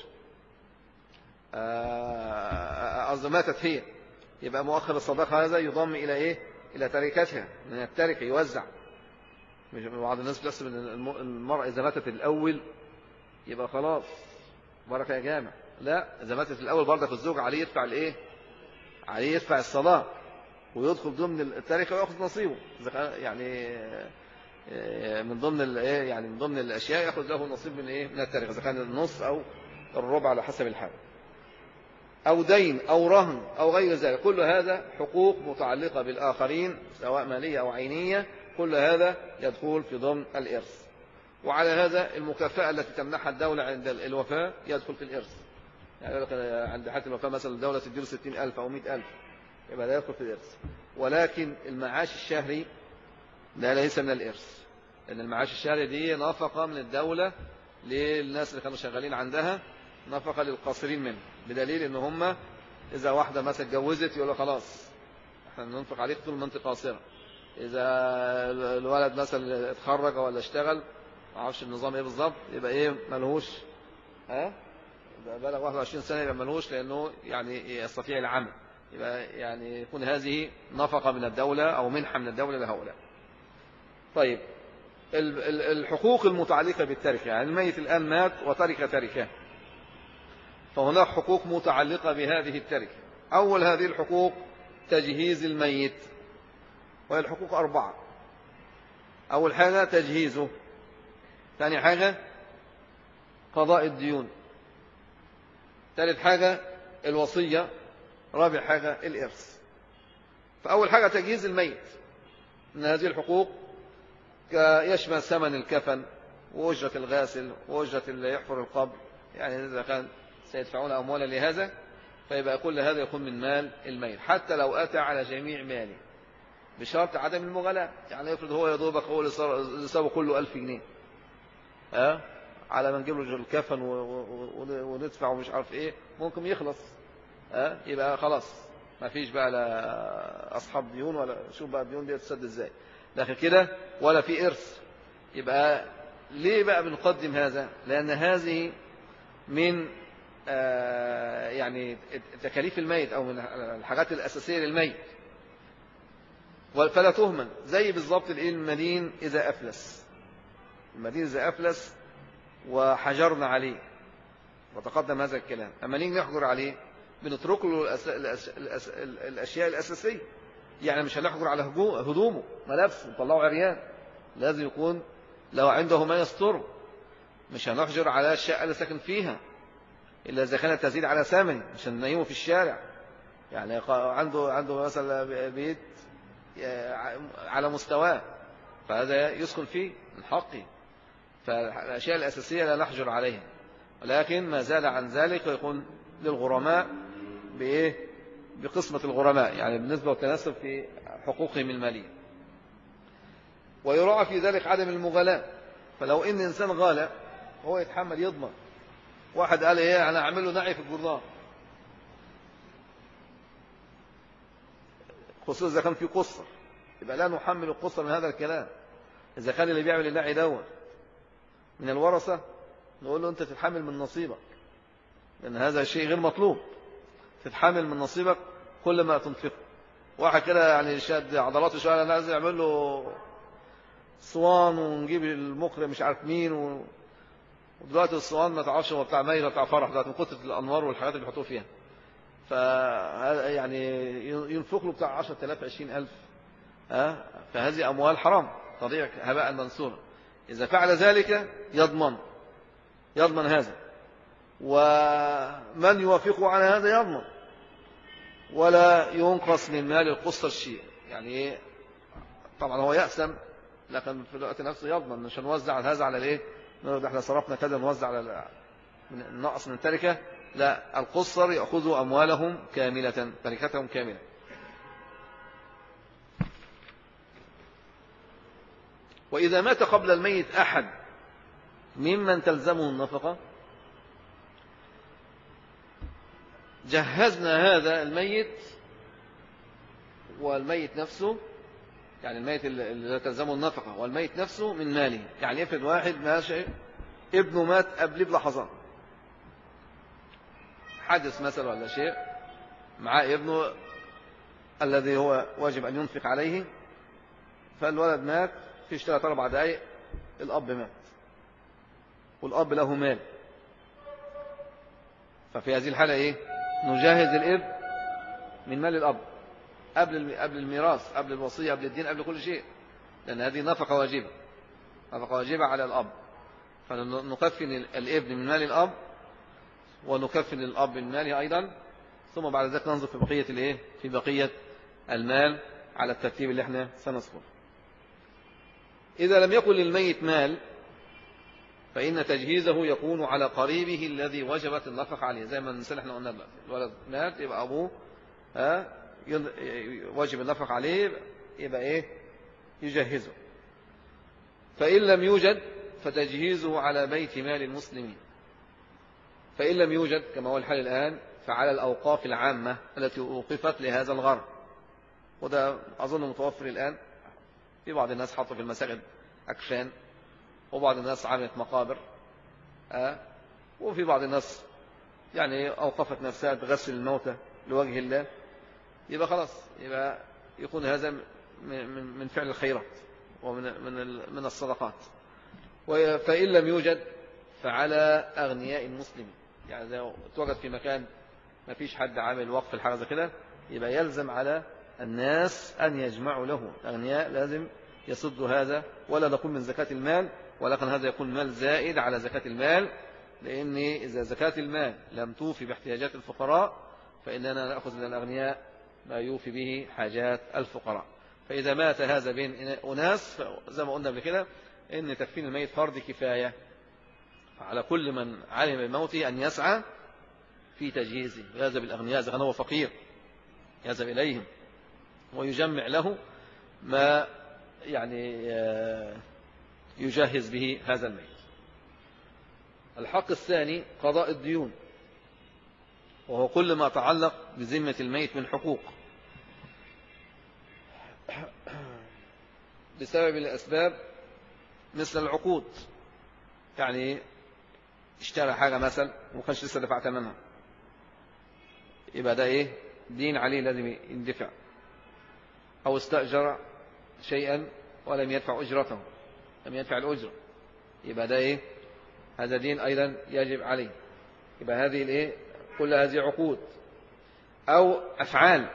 قصدي ماتت هي، يبقى مؤخر الصداق هذا يضم إلى إيه؟ إلى تركتها من التركة، يوزع. مش بعض الناس بتحسب ان المرأة إذا ماتت الأول يبقى خلاص بركة يا جامع. لا، إذا ماتت الأول برضك الزوج عليه يدفع الإيه؟ عليه يدفع الصداق ويدخل ضمن التركة ويأخذ نصيبه، يعني من ضمن الايه، يعني من ضمن الاشياء ياخذ له نصيب من ايه؟ من التركه، اذا كان النص او الربع على حسب الحال، او دين او رهن او غير ذلك. كل هذا حقوق متعلقه بالاخرين سواء ماليه او عينيه، كل هذا يدخل في ضمن الارث. وعلى هذا المكافاه التي تمنحها الدوله عند الوفاه يدخل في الارث. يعني عند حالة الوفاه مثلا الدوله تديله 60,000 او 100,000 يبقى ده يدخل في الارث. ولكن المعاش الشهري ده ليس من الإرث، لأن المعاش الشهري دي نفقة من الدولة للناس اللي كانوا شغالين عندها، نفقة للقاصرين منه، بدليل إن هم إذا واحدة مثلا اتجوزت يقولوا خلاص احنا ننفق عليك طول ما انت قاصرة. إذا الولد مثلا اتخرج ولا اشتغل ما اعرفش النظام ايه بالظبط، يبقى ايه؟ ملهوش، بلغ 21 سنة يبقى ملهوش، لأنه يعني يستطيع العمل، يبقى يعني يكون هذه نفقة من الدولة أو منحة من الدولة لهؤلاء. طيب الحقوق المتعلقة بالتركة، يعني الميت الآن مات وترك تركة، فهناك حقوق متعلقة بهذه التركة. أول هذه الحقوق تجهيز الميت، وهي الحقوق 4. أول حاجة تجهيزه، ثاني حاجة قضاء الديون، ثالث حاجة الوصية، رابع حاجة الإرث. فأول حاجة تجهيز الميت، من هذه الحقوق يشمل ثمن الكفن وأجرة الغاسل وأجرة اللي يحفر القبر، يعني إذا كان سيدفعون أموالا لهذا فيبقى كل هذا يكون من مال الميت حتى لو أتى على جميع ماله، بشرط عدم المغالاة. يعني يفرض هو يدوبك هو اللي صابه كله 1000 جنيه، على ما نجيب له الكفن وندفع ومش عارف ايه، ممكن يخلص، يبقى خلاص ما فيش بقى لا اصحاب ديون ولا شوف بقى الديون دي تسد ازاي، لكن كده ولا في ارث. يبقى ليه بقى بنقدم هذا؟ لان هذه من يعني تكاليف الميت او من الحاجات الاساسيه للميت، فلا تهمل. زي بالظبط المدين اذا افلس، المدين اذا افلس وحجرنا عليه وتقدم هذا الكلام، اما نيجي نحجر عليه بنترك له الاشياء الاساسيه. يعني مش هنحجر على هدومه ملابسه نطلعه عريان، لازم يكون لو عنده ما يستره. مش هنحجر على الشقه اللي ساكن فيها الا اذا كانت تزيد على ثمن، مش هننيمه في الشارع. يعني عنده مثلا بيت على مستواه فهذا يسكن فيه من حقه، فالأشياء الأساسية لا نحجر عليها، ولكن ما زاد عن ذلك يكون للغرماء بإيه؟ بقسمة الغرماء، يعني بالنسبة والتناسب في حقوقهم المالية. ويراعى في ذلك عدم المغالاة، فلو إن إنسان غالى هو يتحمل يضمن. واحد قال إيه أنا أعمل له نعي في الجرنان، خصوصا إذا كان في قصر، يبقى لا نحمل القصر من هذا الكلام. إذا كان اللي بيعمل النعي دوت من الورثة نقول له أنت تتحمل من نصيبك، لأن هذا شيء غير مطلوب. تتحمل من نصيبك كل ما تنفقه. واحد كده يعني شاد عضلاته شوية أنا عايز يعمل له صوان ونجيب المقرئ مش عارف مين ودلوقتي الصوان ما تعرفش هو بتاع ميت بتاع فرح دلوقتي من كتر الأنوار والحاجات اللي بيحطوه فيها، يعني ينفق له بتاع 10,000 20,000. فهذه أموال حرام تضيع هباء منثورا. إذا فعل ذلك يضمن هذا، ومن يوافقه على هذا يضمن، ولا ينقص من مال القصر شيء. يعني طبعا هو يأسم، لكن في الوقت نفسه يضمن. مش هنوزع هذا على الايه نقول احنا صرفنا كذا نوزع على نقص من التركة، لا، القصر يأخذوا أموالهم كاملة، تركتهم كاملة. وإذا مات قبل الميت أحد ممن تلزمه النفقة جهزنا هذا الميت والميت نفسه، يعني الميت اللي تلزمه النفقة والميت نفسه من ماله. يعني افرض واحد ماشي ابنه مات قبل بلحظات، حدث مثلا ولا شيء معاه ابنه الذي هو واجب أن ينفق عليه، فالولد مات فيش 3-4 دقايق الأب مات والأب له مال. ففي هذه الحالة إيه؟ نجهز الابن من مال الأب قبل الميراث، قبل الوصية، قبل الدين، قبل كل شيء، لأن هذه نفقة واجبة على الأب. فنكفن الابن من مال الأب ونكفن الأب من ماله أيضا، ثم بعد ذلك ننظر في بقية المال على الترتيب اللي احنا سنذكره. إذا لم يكن للميت مال فإن تجهيزه يكون على قريبه الذي وجبت النفقة عليه. زي ما المثال احنا قلنا دلوقتي، الولد مات يبقى أبوه واجب النفقة عليه، يبقى إيه؟ يجهزه. فإن لم يوجد فتجهيزه على بيت مال المسلمين. فإن لم يوجد كما هو الحال الآن فعلى الأوقاف العامة التي أوقفت لهذا الغرض، وده أظن متوفر الآن. في بعض الناس حطوا في المساجد أكفان، وبعض الناس عملت مقابر، وفي بعض الناس يعني أوقفت نفسها بغسل الموتى لوجه الله. يبقى خلاص، يبقى يكون هذا من فعل الخيرات ومن الصدقات. فإن لم يوجد فعلى أغنياء المسلمين. يعني إذا توجد في مكان ما فيش حد عامل وقف الحاجة زي كده، يبقى يلزم على الناس أن يجمعوا له. الأغنياء لازم يصدوا هذا، ولا نقول من زكاة المال، ولكن هذا يكون مال زائد على زكاة المال، لأن إذا زكاة المال لم توفي باحتياجات الفقراء فإننا نأخذ من الأغنياء ما يوفي به حاجات الفقراء. فإذا مات هذا بين أناس زي ما قلنا قبل كده إن تكفين الميت فرض كفاية، فعلى كل من علم بموته أن يسعى في تجهيزه، يذهب الأغنياء إذا كان هو فقير يذهب إليهم ويجمع له ما يعني يجهز به هذا الميت. الحق الثاني قضاء الديون، وهو كل ما تعلق بذمة الميت من حقوق بسبب الأسباب مثل العقود، يعني اشترى حاجة مثلا وما كانش لسه دفع ثمنها، يبقى ده ايه؟ دين عليه لازم يندفع. أو استأجر شيئا ولم يدفع أجرته، لم يدفع الأجرة، يبقى ده ايه؟ هذا دين أيضا يجب عليه. يبقى هذه الايه؟ كل هذه عقود. أو أفعال،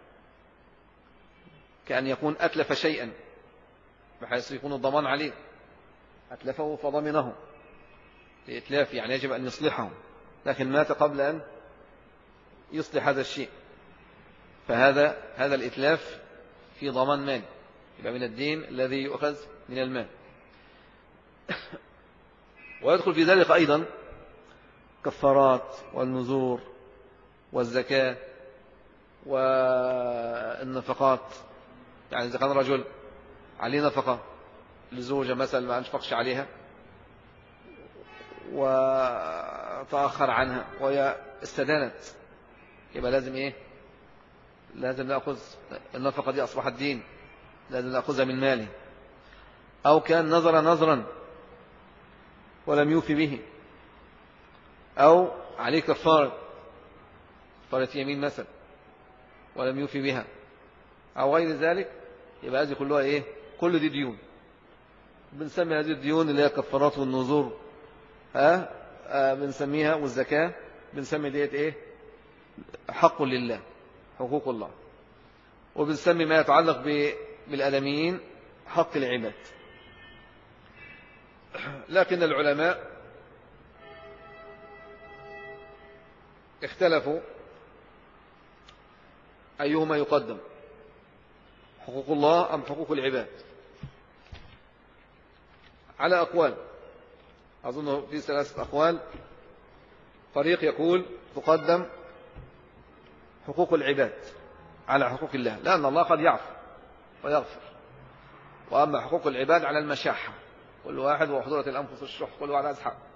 كأن يكون أتلف شيئا بحيث يكون الضمان عليه، أتلفه فضمنه لإتلاف، يعني يجب أن يصلحه، لكن مات قبل أن يصلح هذا الشيء، فهذا الإتلاف في ضمان مال، يبقى من الدين الذي يؤخذ من المال. ويدخل في ذلك أيضا كفارات والنذور والزكاة والنفقات، يعني إذا كان رجل عليه نفقة لزوجة مثلا ما أنفقش عليها وتأخر عنها وهي استدانت، يبقى لازم إيه؟ لازم نأخذ النفقة دي، أصبحت دين، لازم نأخذها من ماله. أو كان نذر نذرا ولم يوفي به، أو عليه كفارة يمين مثلا ولم يوفي بها، أو غير ذلك، يبقى هذه كلها إيه؟ كل دي ديون. بنسمي هذه الديون اللي هي كفارات والنذور بنسميها، والزكاة بنسمي ديت إيه؟ حق لله، حقوق الله. وبنسمي ما يتعلق بالآدميين حق العباد. لكن العلماء اختلفوا أيهما يقدم، حقوق الله أم حقوق العباد، على أقوال. أظن في 3 أقوال. فريق يقول تقدم حقوق العباد على حقوق الله، لأن الله قد يعفو ويغفر، وأما حقوق العباد على المشاحة، كل واحد وحضرة الأنفس الشح، كل واحد عايز حق،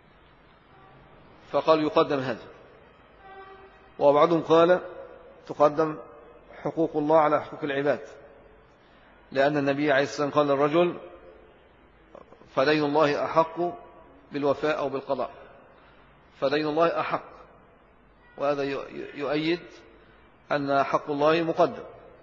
فقال يقدم هذا. وبعضهم قال تقدم حقوق الله على حقوق العباد، لأن النبي عليه الصلاة والسلام قال للرجل فدين الله أحق بالوفاء أو بالقضاء، فدين الله أحق، وهذا يؤيد أن حق الله مقدم.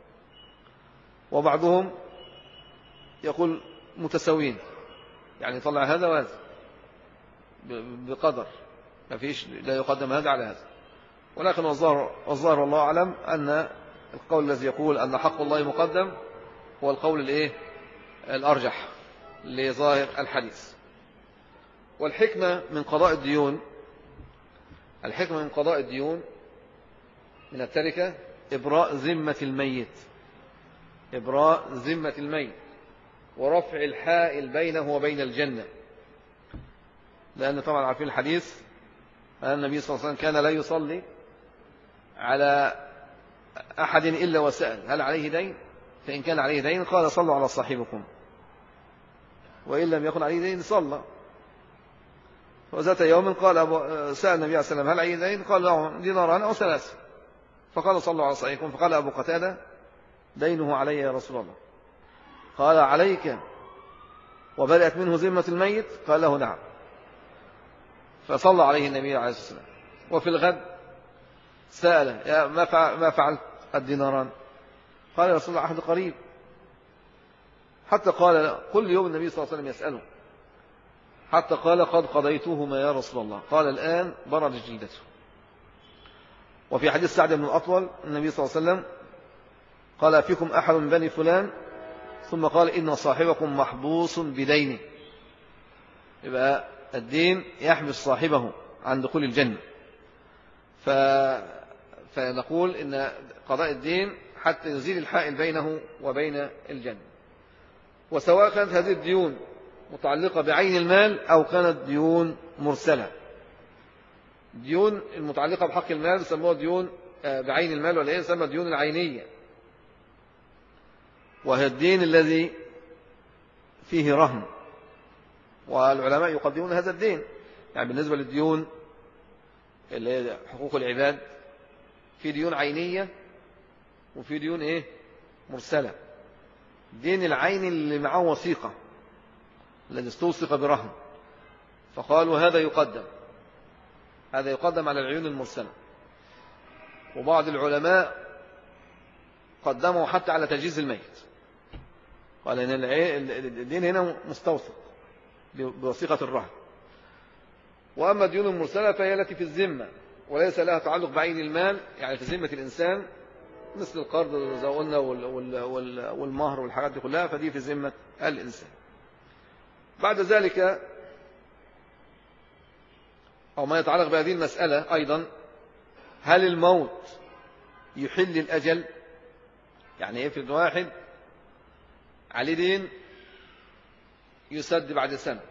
وبعضهم يقول متساوين، يعني يطلع هذا وهذا بقدر، ما فيش، لا يقدم هذا على هذا. ولكن والظاهر والله أعلم أن القول الذي يقول أن حق الله مقدم هو القول الأرجح لظاهر الحديث. والحكمة من قضاء الديون، الحكمة من قضاء الديون من التركة إبراء ذمة الميت، إبراء ذمة الميت، ورفع الحائل بينه وبين الجنة. لأن طبعا عارفين الحديث أن النبي صلى الله عليه وسلم كان لا يصلي على أحد إلا وسأل هل عليه دين، فإن كان عليه دين قال صلوا على صاحبكم، وإن لم يكن عليه دين صلى. وذات يوم قال سأل النبي عليه السلام هل عليه دين، قال له ديناران أو 3، فقال صلوا على صاحبكم. فقال أبو قتادة دينه علي يا رسول الله، قال عليك وبدأت منه ذمة الميت، قال له نعم، فصلى عليه النبي عليه الصلاة والسلام. وفي الغد سأل يا ما فعلت الديناران، قال يا رسول الله أحد قريب، حتى قال كل يوم النبي صلى الله عليه وسلم يسأله، حتى قال قد قضيتهما يا رسول الله، قال الآن برد جلدته. وفي حديث سعد بن الأطول النبي صلى الله عليه وسلم قال فيكم أحد من بني فلان، ثم قال إن صاحبكم محبوس بدينه، يبقى الدين يحبس صاحبه عن دخول الجنة. فنقول إن قضاء الدين حتى يزيل الحائل بينه وبين الجنة. وسواء كانت هذه الديون متعلقة بعين المال أو كانت ديون مرسلة. ديون المتعلقة بحق المال يسموها ديون بعين المال، ولا يسمى ديون العينية، وهي الدين الذي فيه رهن، والعلماء يقدمون هذا الدين. يعني بالنسبة للديون اللي هي حقوق العباد، في ديون عينية وفي ديون مرسلة. دين العين اللي معه وثيقة، الذي استوثق برهن، فقالوا هذا يقدم على العيون المرسلة. وبعض العلماء قدموا حتى على تجهيز الميت، قال إن الدين هنا مستوثق بوثيقة الرهن. وأما الديون المرسلة فهي التي في الذمة وليس لها تعلق بعين المال، يعني في ذمة الإنسان، مثل القرض زي ما قلنا والمهر والحاجات دي كلها، فدي في ذمة الإنسان. بعد ذلك أو ما يتعلق بهذه المسألة أيضا، هل الموت يحل الأجل؟ يعني افرض واحد عليه دين يسد بعد سنة،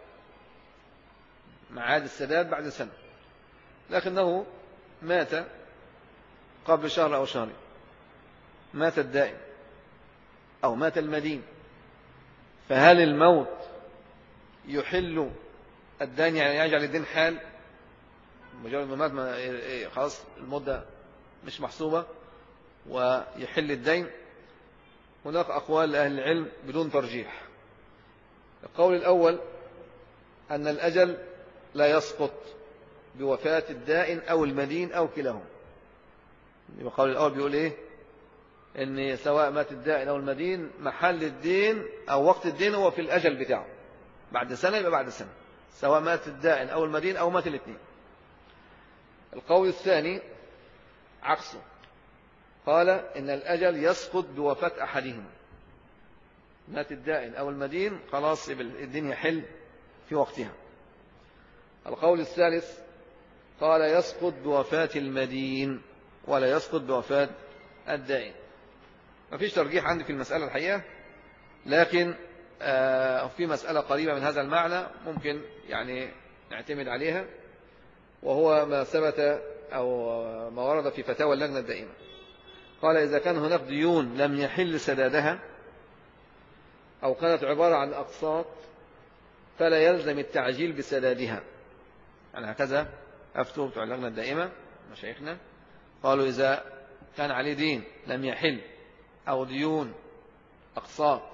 ميعاد السداد بعد سنة، لكنه مات قبل شهر أو شهرين، مات الدائن أو مات المدين، فهل الموت يحل الدين؟ يعني يجعل الدين حال مجرد ما مات خلاص المدة مش محسوبة ويحل الدين؟ هناك أقوال لأهل العلم بدون ترجيح. القول الأول أن الأجل لا يسقط بوفاة الدائن أو المدين أو كلاهما. القول الأول بيقول إن سواء مات الدائن أو المدين، محل الدين أو وقت الدين هو في الأجل بتاعه، بعد سنة يبقى بعد سنة، سواء مات الدائن أو المدين أو مات الاثنين. القول الثاني عكسه، قال إن الأجل يسقط بوفاة أحدهما، مات الدائن أو المدين خلاص الدين يحل في وقتها. القول الثالث قال يسقط بوفاة المدين ولا يسقط بوفاة الدائن. ما فيش ترجيح عندي في المسألة الحقيقة، لكن في مسألة قريبة من هذا المعنى ممكن يعني نعتمد عليها، وهو ما ثبت أو ما ورد في فتاوى اللجنة الدائمة. قال إذا كان هناك ديون لم يحل سدادها أو كانت عبارة عن أقساط فلا يلزم التعجيل بسدادها. يعني هكذا أفتوا بتوع اللجنة الدائمة مشايخنا، قالوا إذا كان عليه دين لم يحل أو ديون أقساط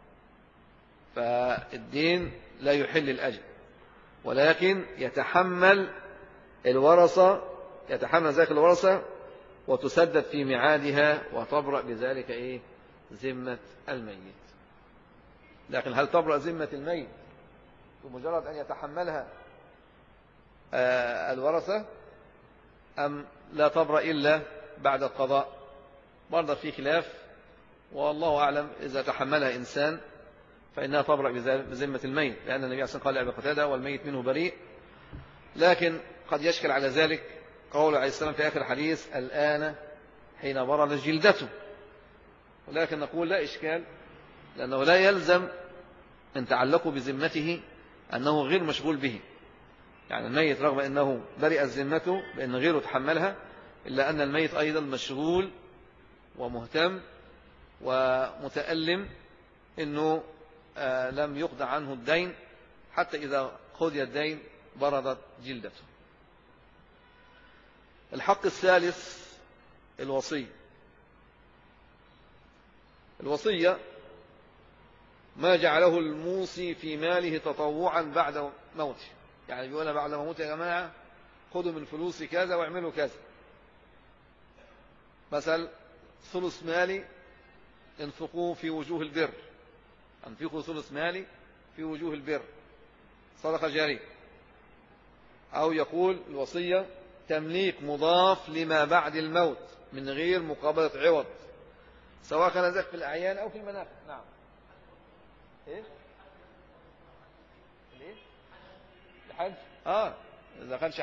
فالدين لا يحل الأجل، ولكن يتحمل ذلك الورثة وتسدد في ميعادها وتبرأ بذلك ذمة الميت. لكن هل تبرأ ذمة الميت بمجرد أن يتحملها الورثة أم لا تبرأ إلا بعد القضاء؟ برضه في خلاف، والله أعلم. إذا تحملها إنسان فإنها تبرأ بذمة الميت، لأن النبي صلى الله عليه وسلم قال لأبي قتادة والميت منه بريء. لكن قد يشكل على ذلك قول عليه السلام في آخر الحديث الآن حين برد جلدته، ولكن نقول لا إشكال، لأنه لا يلزم أن تعلقوا بذمته أنه غير مشغول به. يعني الميت رغم أنه برئت ذمته بأن غيره تحملها، إلا أن الميت أيضا مشغول ومهتم ومتألم أنه لم يقضى عنه الدين، حتى إذا قضي الدين بردت جلدته. الحق الثالث الوصية ما جعله الموصي في ماله تطوعا بعد موته. يعني بيقولها بعد موته يا جماعة خذوا من فلوسي كذا واعملوا كذا، مثلا ثلث مالي انفقوه في وجوه البر، انفقوا ثلث مالي في وجوه البر، صدقة جارية. أو يقول الوصية تمليك مضاف لما بعد الموت من غير مقابلة عوض، سواء كان ذلك في الأعيان أو في المنافع. نعم. الحج إذا كانش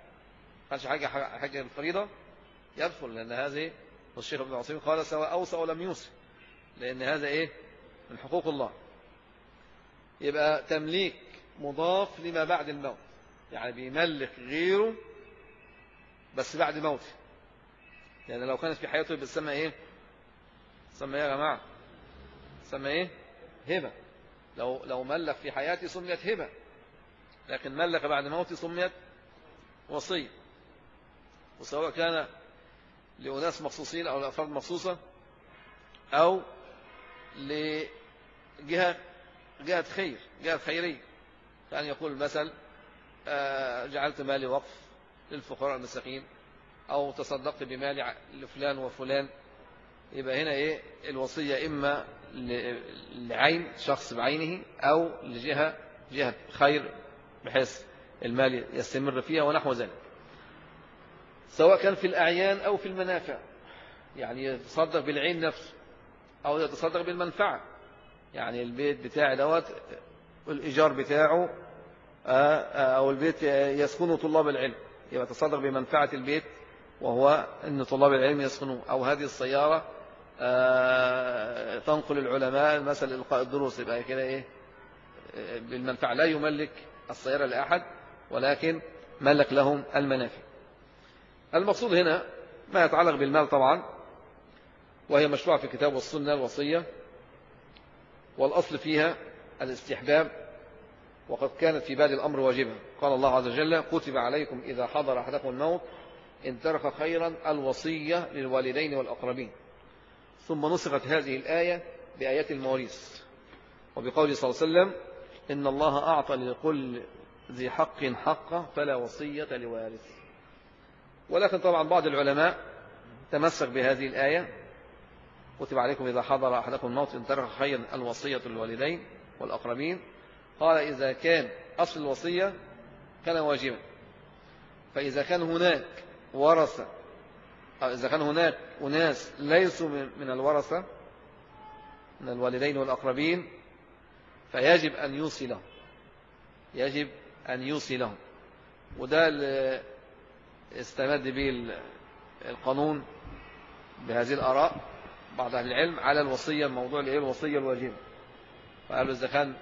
حج الفريضة يدخل، لأن هذه والشيخ ابن عثيمين قال سواء أوصى أو لم يوصي، لأن هذا من حقوق الله. يبقى تمليك مضاف لما بعد الموت، يعني بيملك غيره بس بعد موته. يعني لو كانت في حياته بتسمى ايه؟ تسمى ايه يا جماعه؟ تسمى ايه؟ هبه. لو ملك في حياته سميت هبه، لكن ملك بعد موته سميت وصيه. وسواء كان لأناس مخصوصين أو لأفراد مخصوصة أو لجهة خير، جهة خيرية، كان يقول المثل جعلت مالي وقف للفقراء المساكين، أو تصدقت بمالي لفلان وفلان. يبقى هنا إيه؟ الوصية إما لعين شخص بعينه أو لجهة خير بحيث المال يستمر فيها ونحو ذلك، سواء كان في الأعيان أو في المنافع. يعني يتصدق بالعين نفسه أو يتصدق بالمنفعة. يعني البيت بتاعي دوت الإيجار بتاعه أو البيت يسكنه طلاب العلم، يبقى تصدق بمنفعة البيت وهو أن طلاب العلم يسكنوه، أو هذه السيارة تنقل العلماء مثلا إلقاء الدروس، يبقى كده إيه؟ بالمنفعة. لا يملك السيارة لأحد ولكن ملك لهم المنافع. المقصود هنا ما يتعلق بالمال طبعا، وهي مشروع في الكتاب والسنة الوصية، والأصل فيها الاستحباب، وقد كانت في بادئ الأمر واجبة. قال الله عز وجل: كتب عليكم إذا حضر أحدكم الموت إن ترك خيرا الوصية للوالدين والأقربين. ثم نسخت هذه الآية بآيات المواريث، وبقول صلى الله عليه وسلم: إن الله أعطى لكل ذي حق حقه فلا وصية لوارث. ولكن طبعا بعض العلماء تمسك بهذه الآية: كتب عليكم إذا حضر أحدكم الموت إن ترك خيرا الوصية للوالدين والأقربين. قال: إذا كان أصل الوصية كان واجبا، فإذا كان هناك ورثة أو إذا كان هناك أناس ليسوا من الورثة من الوالدين والأقربين فيجب أن يوصي لهم، يجب أن يوصي لهم. وده اللي استمد به القانون بهذه الآراء بعض أهل العلم على الوصية، الموضوع اللي هي الوصية الواجبة. فقالوا إذا كان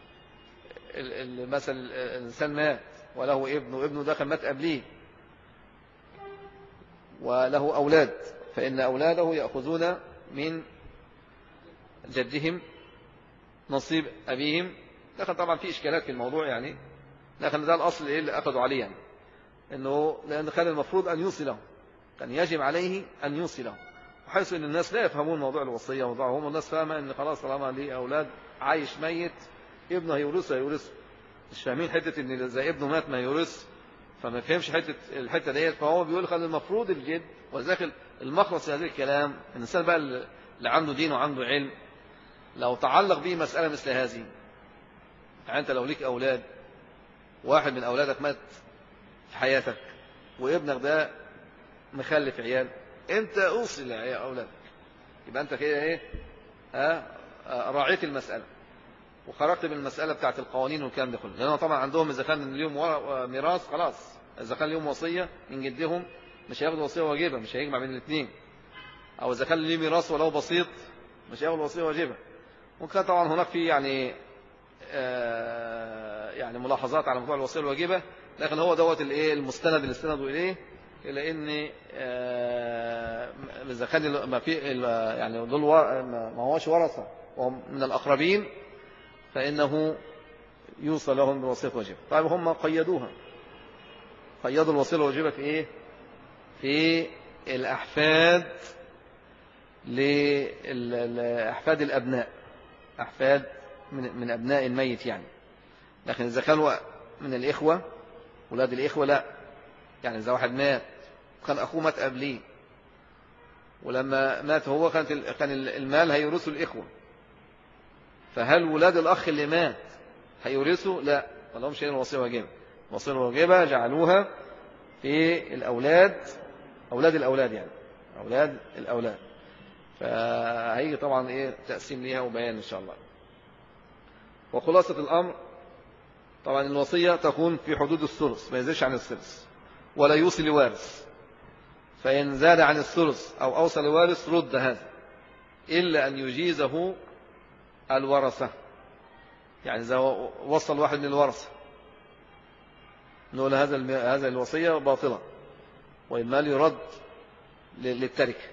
مثلا الإنسان مات وله ابن وابنه ده كان مات قبليه وله أولاد، فإن أولاده يأخذون من جدهم نصيب أبيهم. لكن طبعا في إشكالات في الموضوع يعني، لكن ده الأصل اللي أخذوا عليه يعني، إنه لأن كان المفروض أن يوصي لهم، كان يجب عليه أن يوصي لهم، وحيث أن الناس لا يفهمون موضوع الوصية وضعهم. الناس فاهمة أن خلاص طالما ليه أولاد عايش ميت ابنه هيورثه، مش فاهمين حتة أن إذا ابنه مات ما يورث، فما فهمش الحتة ديت. فهو بيقول كان المفروض الجد، وذاك المخلص هذا الكلام الإنسان بقى اللي عنده دين وعنده علم لو تعلق به مسألة مثل هذه. يعني أنت لو ليك أولاد، واحد من أولادك مات في حياتك وابنك ده مخلف عيال، أنت أوصي لأولادك، يبقى أنت كده إيه؟ راعيت المسألة وخرجت من المسألة بتاعت القوانين والكلام ده كله. لأنه طبعا عندهم إذا كان اليوم ميراث خلاص، إذا كان اليوم وصية من جدهم مش هياخد وصية واجبة، مش هيجمع بين الاثنين. أو إذا كان ليه ميراث ولو بسيط مش هياخد وصية واجبة. وكان طبعا هناك في يعني ملاحظات على موضوع الوصية الواجبة، لكن هو دوت الايه المستند اللي استندوا إليه، إلى إن إذا كان ما في يعني دول ما هوش ورثة وهم من الأقربين فإنه يوصل لهم بوصية واجبة. طيب هم قيدوها، قيدوا الوصية الواجبة في إيه؟ في الأحفاد، لأحفاد الأبناء، أحفاد من أبناء الميت يعني. لكن إذا كانوا من الإخوة ولاد الإخوة لا. يعني إذا واحد مات وكان أخوه مات قبليه، ولما مات هو كان المال هيورثه الإخوة، فهل ولاد الأخ اللي مات هيورثوا؟ لا، ما لهمش شيء. الوصية واجبة، الوصية الواجبة جعلوها في الأولاد، أولاد الأولاد يعني، أولاد الأولاد. فهيجي طبعا إيه تقسيم ليها وبيان إن شاء الله. وخلاصة الأمر طبعا الوصية تكون في حدود الثلث، ما يزيدش عن الثلث، ولا يوصي لوارث. فإن زاد عن الثلث أو أوصى لوارث رد هذا، إلا أن يجيزه الورثة. يعني إذا وصل واحد من الورثة نقول هذا الوصية باطلة والمال يرد للتركة.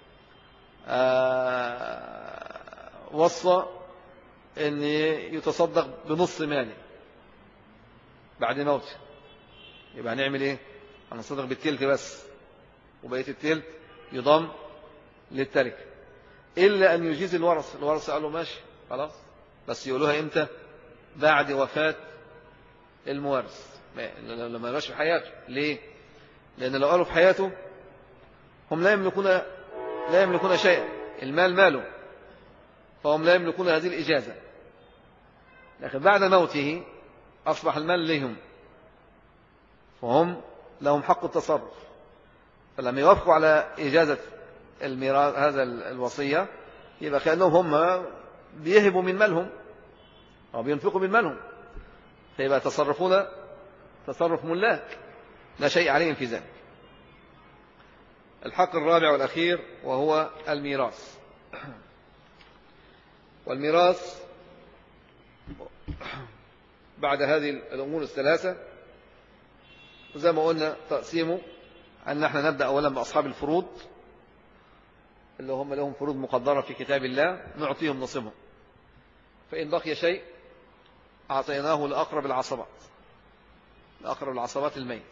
وصى أن يتصدق بنص ماله بعد موته، يبقى هنعمل إيه؟ هنصدق بالتلت بس، وبقية التلت يضم للتركة، إلا أن يجيز الورثة قالوا ماشي خلاص، بس يقولوها إمتى؟ بعد وفاة المورث، لما يبقاش في حياته. ليه؟ لأن لو قالوا في حياته هم لا يملكون شيئا، المال ماله، فهم لا يملكون هذه الإجازة. لكن بعد موته أصبح المال لهم، فهم لهم حق التصرف، فلما يوافقوا على إجازة الميراث هذا الوصية يبقى كأنهم هم بيهبوا من مالهم أو بينفقوا من مالهم، فيبقى تصرفون تصرف ملاك لا شيء عليهم في ذلك. الحق الرابع والأخير وهو الميراث. والميراث بعد هذه الأمور الثلاثة زي ما قلنا تقسيمه أن نحن نبدأ أولا بأصحاب الفروض اللي هم لهم فروض مقدرة في كتاب الله، نعطيهم نصيبهم، فإن بقي شيء أعطيناه لأقرب العصبات الميت،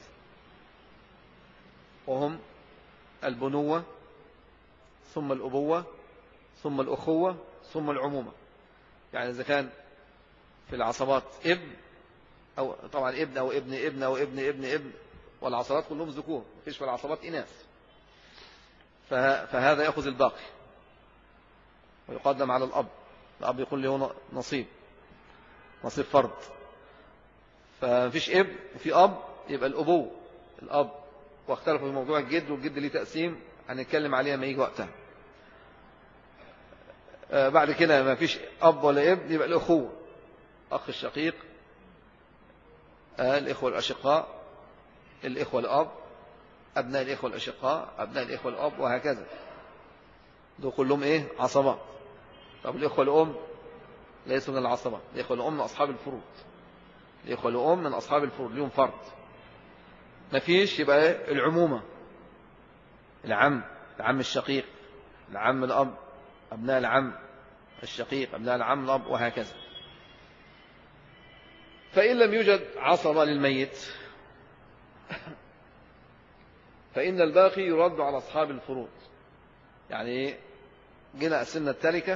وهم البنوة ثم الأبوة ثم الأخوة ثم العمومة. يعني إذا كان في العصبات ابن أو طبعا ابن أو ابن ابن أو ابن ابن ابن، والعصبات كلهم ذكور، مفيش في العصبات إناث، فهذا يأخذ الباقي ويقدم على الأب يكون له نصيب فرض. فمفيش ابن وفي أب يبقى الأب، واختلفوا في موضوع الجد، والجد ليه تقسيم هنتكلم عليها ما يجي وقتها. بعد كده ما فيش أب ولا ابن يبقى الأخوة، أخ الشقيق، الإخوة الأشقاء، الإخوة الأب، أبناء الإخوة الأشقاء، أبناء الإخوة الأب، وهكذا. دول كلهم إيه؟ عصبات. طب الإخوة الأم ليسوا من العصبات، الإخوة الأم من أصحاب الفروض، الإخوة الأم من أصحاب الفروض لهم فرض. ما فيش يبقى العمومة، العم الشقيق، العم الأب، أبناء العم الشقيق، أبناء العم الأب، وهكذا. فإن لم يوجد عصبة للميت فإن الباقي يرد على أصحاب الفروض. يعني جينا قسمنا التركة،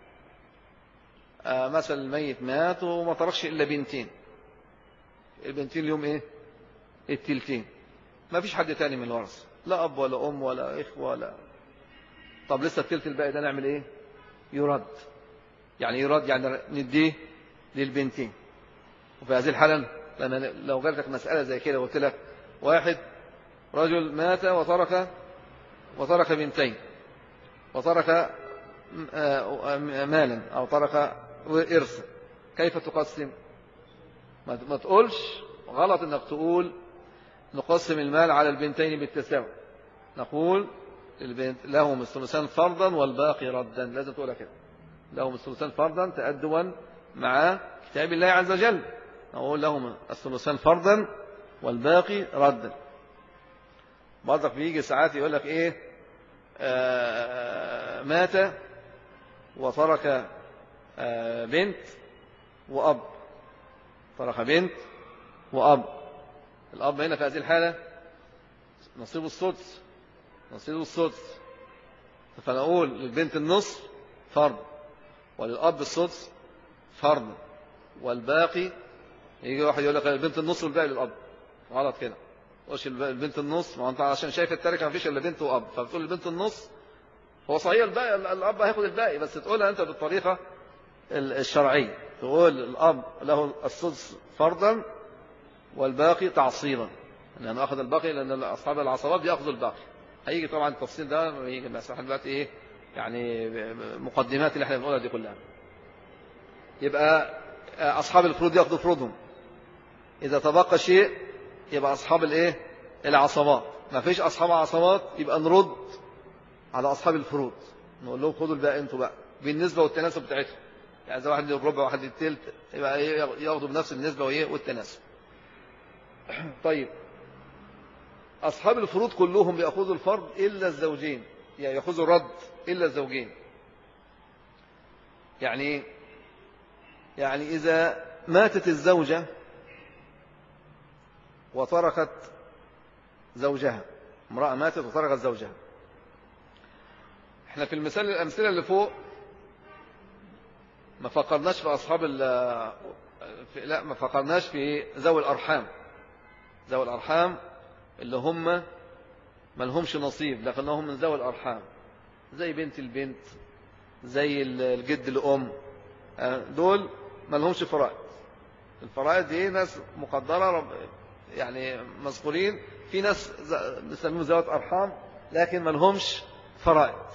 مثلا الميت مات وما تركش إلا بنتين، البنتين اليوم إيه؟ التلتين، ما فيش حد تاني من الورثة، لا أب ولا أم ولا إخوة ولا. طب لسه التلت الباقي ده نعمل إيه؟ يرد يعني نديه للبنتين. وفي هذه الحالة لو جالتك مسألة زي كده وقلت لك واحد رجل مات وترك بنتين وترك مالا أو ترك إرثا، كيف تقسم؟ ما تقولش غلط انك تقول نقسم المال على البنتين بالتساوي، نقول لهم الثلثان فرضا والباقي ردا، لازم تقولها كده، لهم الثلثان فرضا تأدبا مع كتاب الله عز وجل، نقول لهم الثلثان فرضا والباقي ردا. برضك بيجي ساعات يقول لك ايه، مات وترك بنت وأب، ترك بنت وأب، الأب هنا في هذه الحالة نصيب السدس، فنقول للبنت النصف فرض وللأب السدس فرض والباقي. يجي واحد يقول لك البنت النصف والباقي للأب، غلط كده، قولش البنت النص، ما انت عشان شايف التركه ما فيش الا بنت واب، فبتقول البنت النص، هو صحيح الباقي الاب هياخد الباقي، بس تقولها انت بالطريقه الشرعيه، تقول الاب له السدس فرضا والباقي تعصيبا، لانه اخذ الباقي، لان اصحاب العصبات بياخذوا الباقي. هيجي طبعا التفصيل ده هيجي، بس احنا دلوقتي ايه يعني مقدمات اللي احنا بنقولها دي كلها. يبقى اصحاب الفروض ياخذوا فروضهم، اذا تبقى شيء يبقى أصحاب الإيه؟ العصبات. ما فيش أصحاب عصبات يبقى نرد على أصحاب الفروض، نقول لهم خدوا الباقي أنتوا بقى بالنسبة والتناسب بتاعتهم، يعني إذا واحد للربع وواحد للتلت يبقى ياخدوا بنفس النسبة والتناسب. طيب أصحاب الفروض كلهم بيأخذوا الفرض إلا الزوجين، يعني يأخذوا الرد إلا الزوجين. يعني إذا ماتت الزوجة وتركت زوجها، امرأة ماتت وتركت زوجها، احنا في الأمثلة اللي فوق ما فكرناش في أصحاب لا ما فكرناش في ذوي الأرحام. ذوي الأرحام اللي هم ما لهمش نصيب لكنهم من ذوي الأرحام، زي بنت البنت، زي الجد الأم، دول ما لهمش فرائض. الفرائض دي ناس مقدرة يعني مذكورين، في ناس بيسموهم ذوي أرحام لكن ما لهمش فرائض.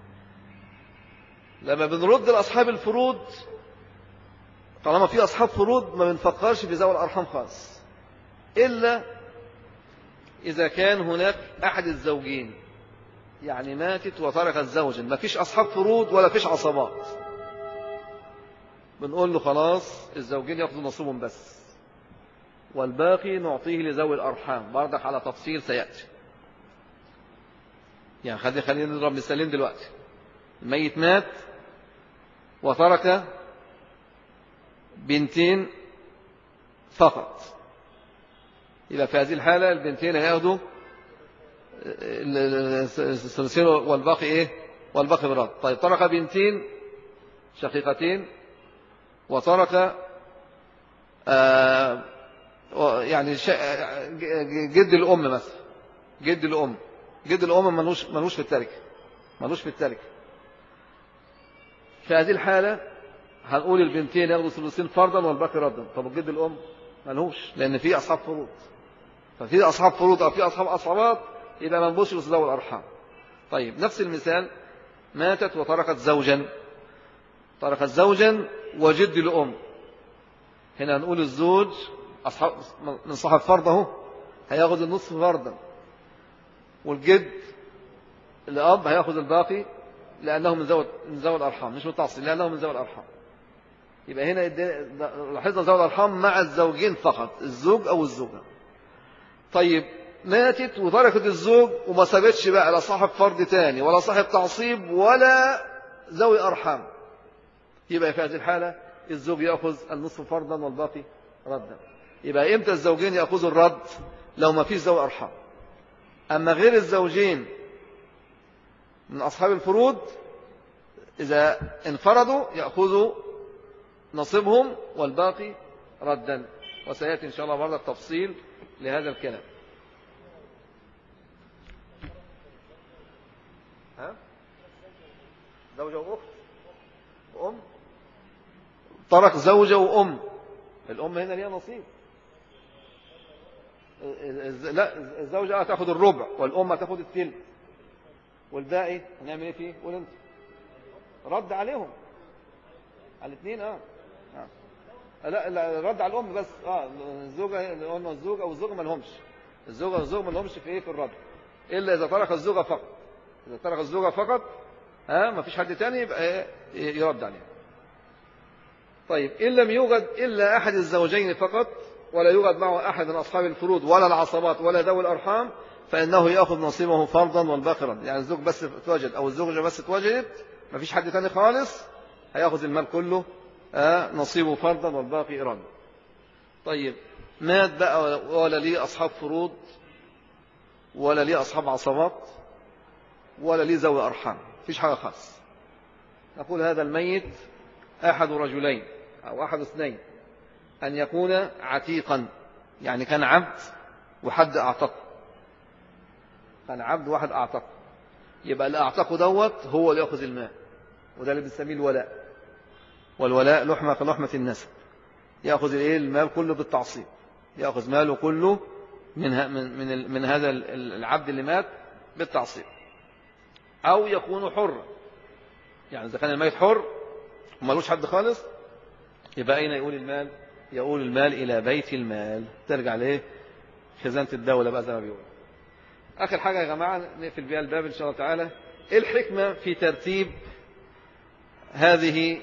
لما بنرد لأصحاب الفروض، طالما في أصحاب فروض ما بنفكرش في ذوي الأرحام خالص، إلا إذا كان هناك أحد الزوجين، يعني ماتت وتركت زوجا، ما فيش أصحاب فروض ولا فيش عصبات، بنقول له خلاص الزوجين يأخذوا نصيبهم بس، والباقي نعطيه لذوي الأرحام، برضك على تفصيل سيأتي. يعني خلينا نضرب مثالين دلوقتي. الميت مات وترك بنتين فقط، يبقى في هذه الحالة البنتين هياخدوا الثلثين والباقي ايه؟ والباقي برد. طيب ترك بنتين شقيقتين وترك يعني جد الأم مثلا، جد الأم ملوش في التركة. في هذه الحالة هنقول البنتين ياخدوا ثلثين فرضا والباقي ردا. طب الجد الأم ملهوش، لأن في أصحاب فروض، ففي أصحاب فروض أو في أصحاب أصحابات يبقى ما نبوش لذوي الأرحام. طيب نفس المثال، ماتت وتركت زوجا وجد الأم، هنا هنقول الزوج أصحاب من صاحب فرضه هياخد النصف فرضا، والجد الأب هياخد الباقي لأنه من ذوي الأرحام، مش متصل، لأنه من ذوي الأرحام. يبقى هنا لاحظنا ذوي الأرحام مع الزوجين فقط، الزوج أو الزوجة. طيب ماتت وتركت الزوج وما سابتش بقى لا صاحب فرض تاني ولا صاحب تعصيب ولا ذوي أرحام، يبقى في هذه الحالة الزوج يأخذ النصف فرضا والباقي ردا. يبقى إمتى الزوجين يأخذوا الرد؟ لو ما فيش ذوي أرحام. أما غير الزوجين من أصحاب الفروض إذا انفردوا يأخذوا نصيبهم والباقي ردا، وسيأتي إن شاء الله برضه التفصيل لهذا الكلام. زوجة وأخت وأم، ترك زوجة وأم، الأم هنا ليها نصيب. لا الزوجة تأخذ الربع والأم تأخذ الثلث، والباقي هنعمل ايه فيه؟ قول انت. رد عليهم على الاثنين. لا رد على الأم بس. الزوجة قلنا الزوج أو الزوجة ما لهمش، الزوجة والزوج ما لهمش في الرد، إلا إذا ترك الزوجة فقط. إذا ترك الزوجة فقط ما فيش حد تاني يبقى يرد عليه. طيب إن لم يوجد إلا أحد الزوجين فقط ولا يوجد معه أحد من أصحاب الفروض ولا العصبات ولا ذوي الأرحام، فإنه يأخذ نصيبه فرضا والباقي رد. يعني الزوج بس توجد أو الزوجة بس توجدت ما فيش حد تاني خالص، هيأخذ المال كله نصيبه فرضا والباقي رد. طيب مات بقى ولا ليه أصحاب فروض ولا ليه أصحاب عصبات ولا ليه ذوي أرحام، فيش حاجة خاص. نقول هذا الميت أحد رجلين أو أحد اثنين، أن يكون عتيقا، يعني كان عبد وحد أعتق، كان عبد واحد أعتق، يبقى اللي أعتقه دوت هو اللي يأخذ المال، وده اللي بنسميه الولاء. والولاء لحمة كلحمة النسب، يأخذ المال كله بالتعصيب، يأخذ ماله كله من هذا العبد اللي مات بالتعصيب. أو يكون حر، يعني إذا كان الميت حر ومالوش حد خالص، يبقى أين يقول المال؟ يقول المال إلى بيت المال، ترجع ليه؟ خزانة الدولة بقى زي ما بيقول. آخر حاجة يا جماعة نقفل بها الباب إن شاء الله تعالى، إيه الحكمة في ترتيب هذه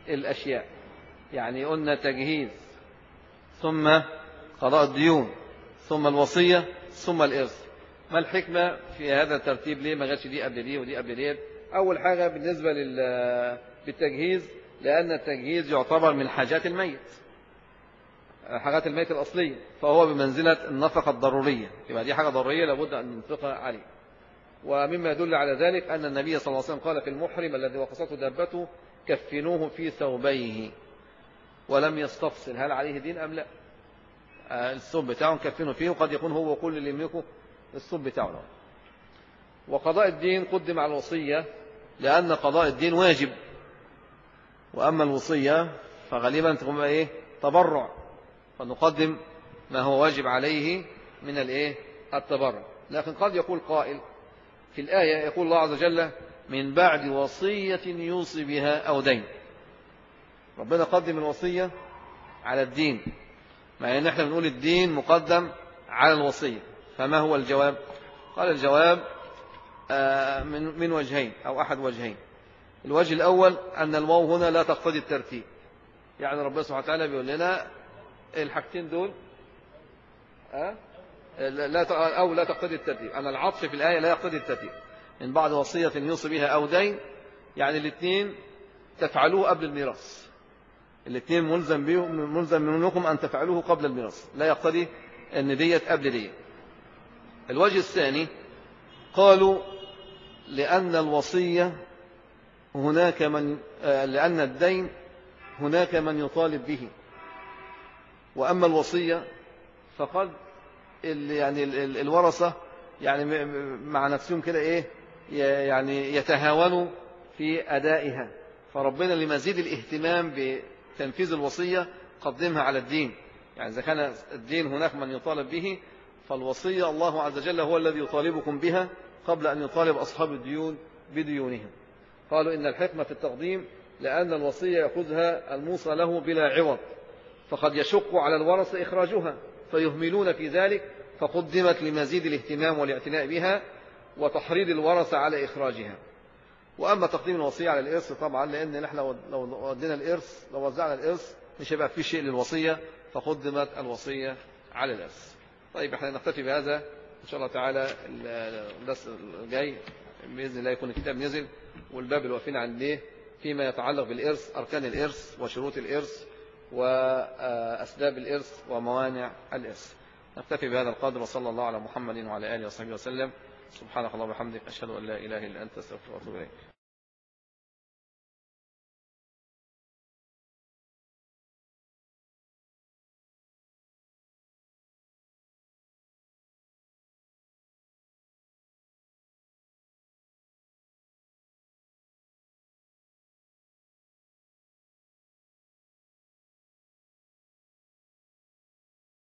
الأشياء. يعني قلنا تجهيز ثم قضاء الديون ثم الوصية ثم الإرث. ما الحكمة في هذا الترتيب؟ ليه ما جاتش دي قبل دي ودي قبل دي؟ أول حاجة بالنسبة بالتجهيز، لأن التجهيز يعتبر من حاجات الميت، حاجات الميت الأصلية، فهو بمنزلة النفقة الضرورية، يبقى دي حاجة ضرورية لابد أن ننفقها عليه. ومما يدل على ذلك أن النبي صلى الله عليه وسلم قال في المحرم الذي وقصته دابته كفنوه في ثوبيه، ولم يستفصل هل عليه دين أم لا. الثوب بتاعه كفنه فيه، وقد يكون هو كل اللي يملكه الثوب بتاعه له. وقضاء الدين قدم على الوصية لأن قضاء الدين واجب، وأما الوصية فغالبا تكون إيه؟ تبرع، فنقدم ما هو واجب عليه من الإيه؟ التبرع. لكن قد يقول قائل في الآية، يقول الله عز وجل من بعد وصية يوصي بها أو دين. ربنا قدم الوصية على الدين، مع أن احنا بنقول الدين مقدم على الوصية. فما هو الجواب؟ قال الجواب من وجهين أو أحد وجهين. الوجه الأول أن الواو هنا لا تقتضي الترتيب، يعني ربنا سبحانه وتعالى بيقول لنا الحاجتين دول لا تقتضي الترتيب، أن العطف في الآية لا يقتضي الترتيب. من بعد وصية يوصي بها أو دين، يعني الاثنين تفعلوه قبل الميراث، الاثنين ملزم منكم أن تفعلوه قبل الميراث، لا يقتضي أن ديت قبل ديت. الوجه الثاني قالوا لأن الوصية هناك لأن الدين هناك من يطالب به، وأما الوصية فقد يعني الورثة يعني مع نفسهم كده إيه، يعني يتهاونوا في أدائها، فربنا لمزيد الاهتمام بتنفيذ الوصية قدمها على الدين. يعني إذا كان الدين هناك من يطالب به، فالوصية الله عز وجل هو الذي يطالبكم بها قبل أن يطالب أصحاب الديون بديونهم. قالوا إن الحكمة في التقديم لأن الوصية يأخذها الموصى له بلا عوض، فقد يشق على الورثة إخراجها فيهملون في ذلك، فقدمت لمزيد الاهتمام والاعتناء بها وتحريض الورثة على إخراجها. وأما تقديم الوصية على الإرث طبعا لأن نحن لو ودينا الإرث، لو وزعنا الإرث مش هيبقى في شيء للوصية، فقدمت الوصية على الإرث. طيب احنا نكتفي بهذا إن شاء الله تعالى. الدرس الجاي بإذن الله يكون الكتاب نزل والباب الوافين عليه فيما يتعلق بالإرث، أركان الإرث وشروط الإرث وأسباب الإرث وموانع الإرث. نكتفي بهذا القدر، وصلى الله على محمد وعلى آله وصحبه وسلم. سبحانك اللهم وبحمدك، أشهد أن لا إله إلا أنت، أستغفرك وأتوب إليك.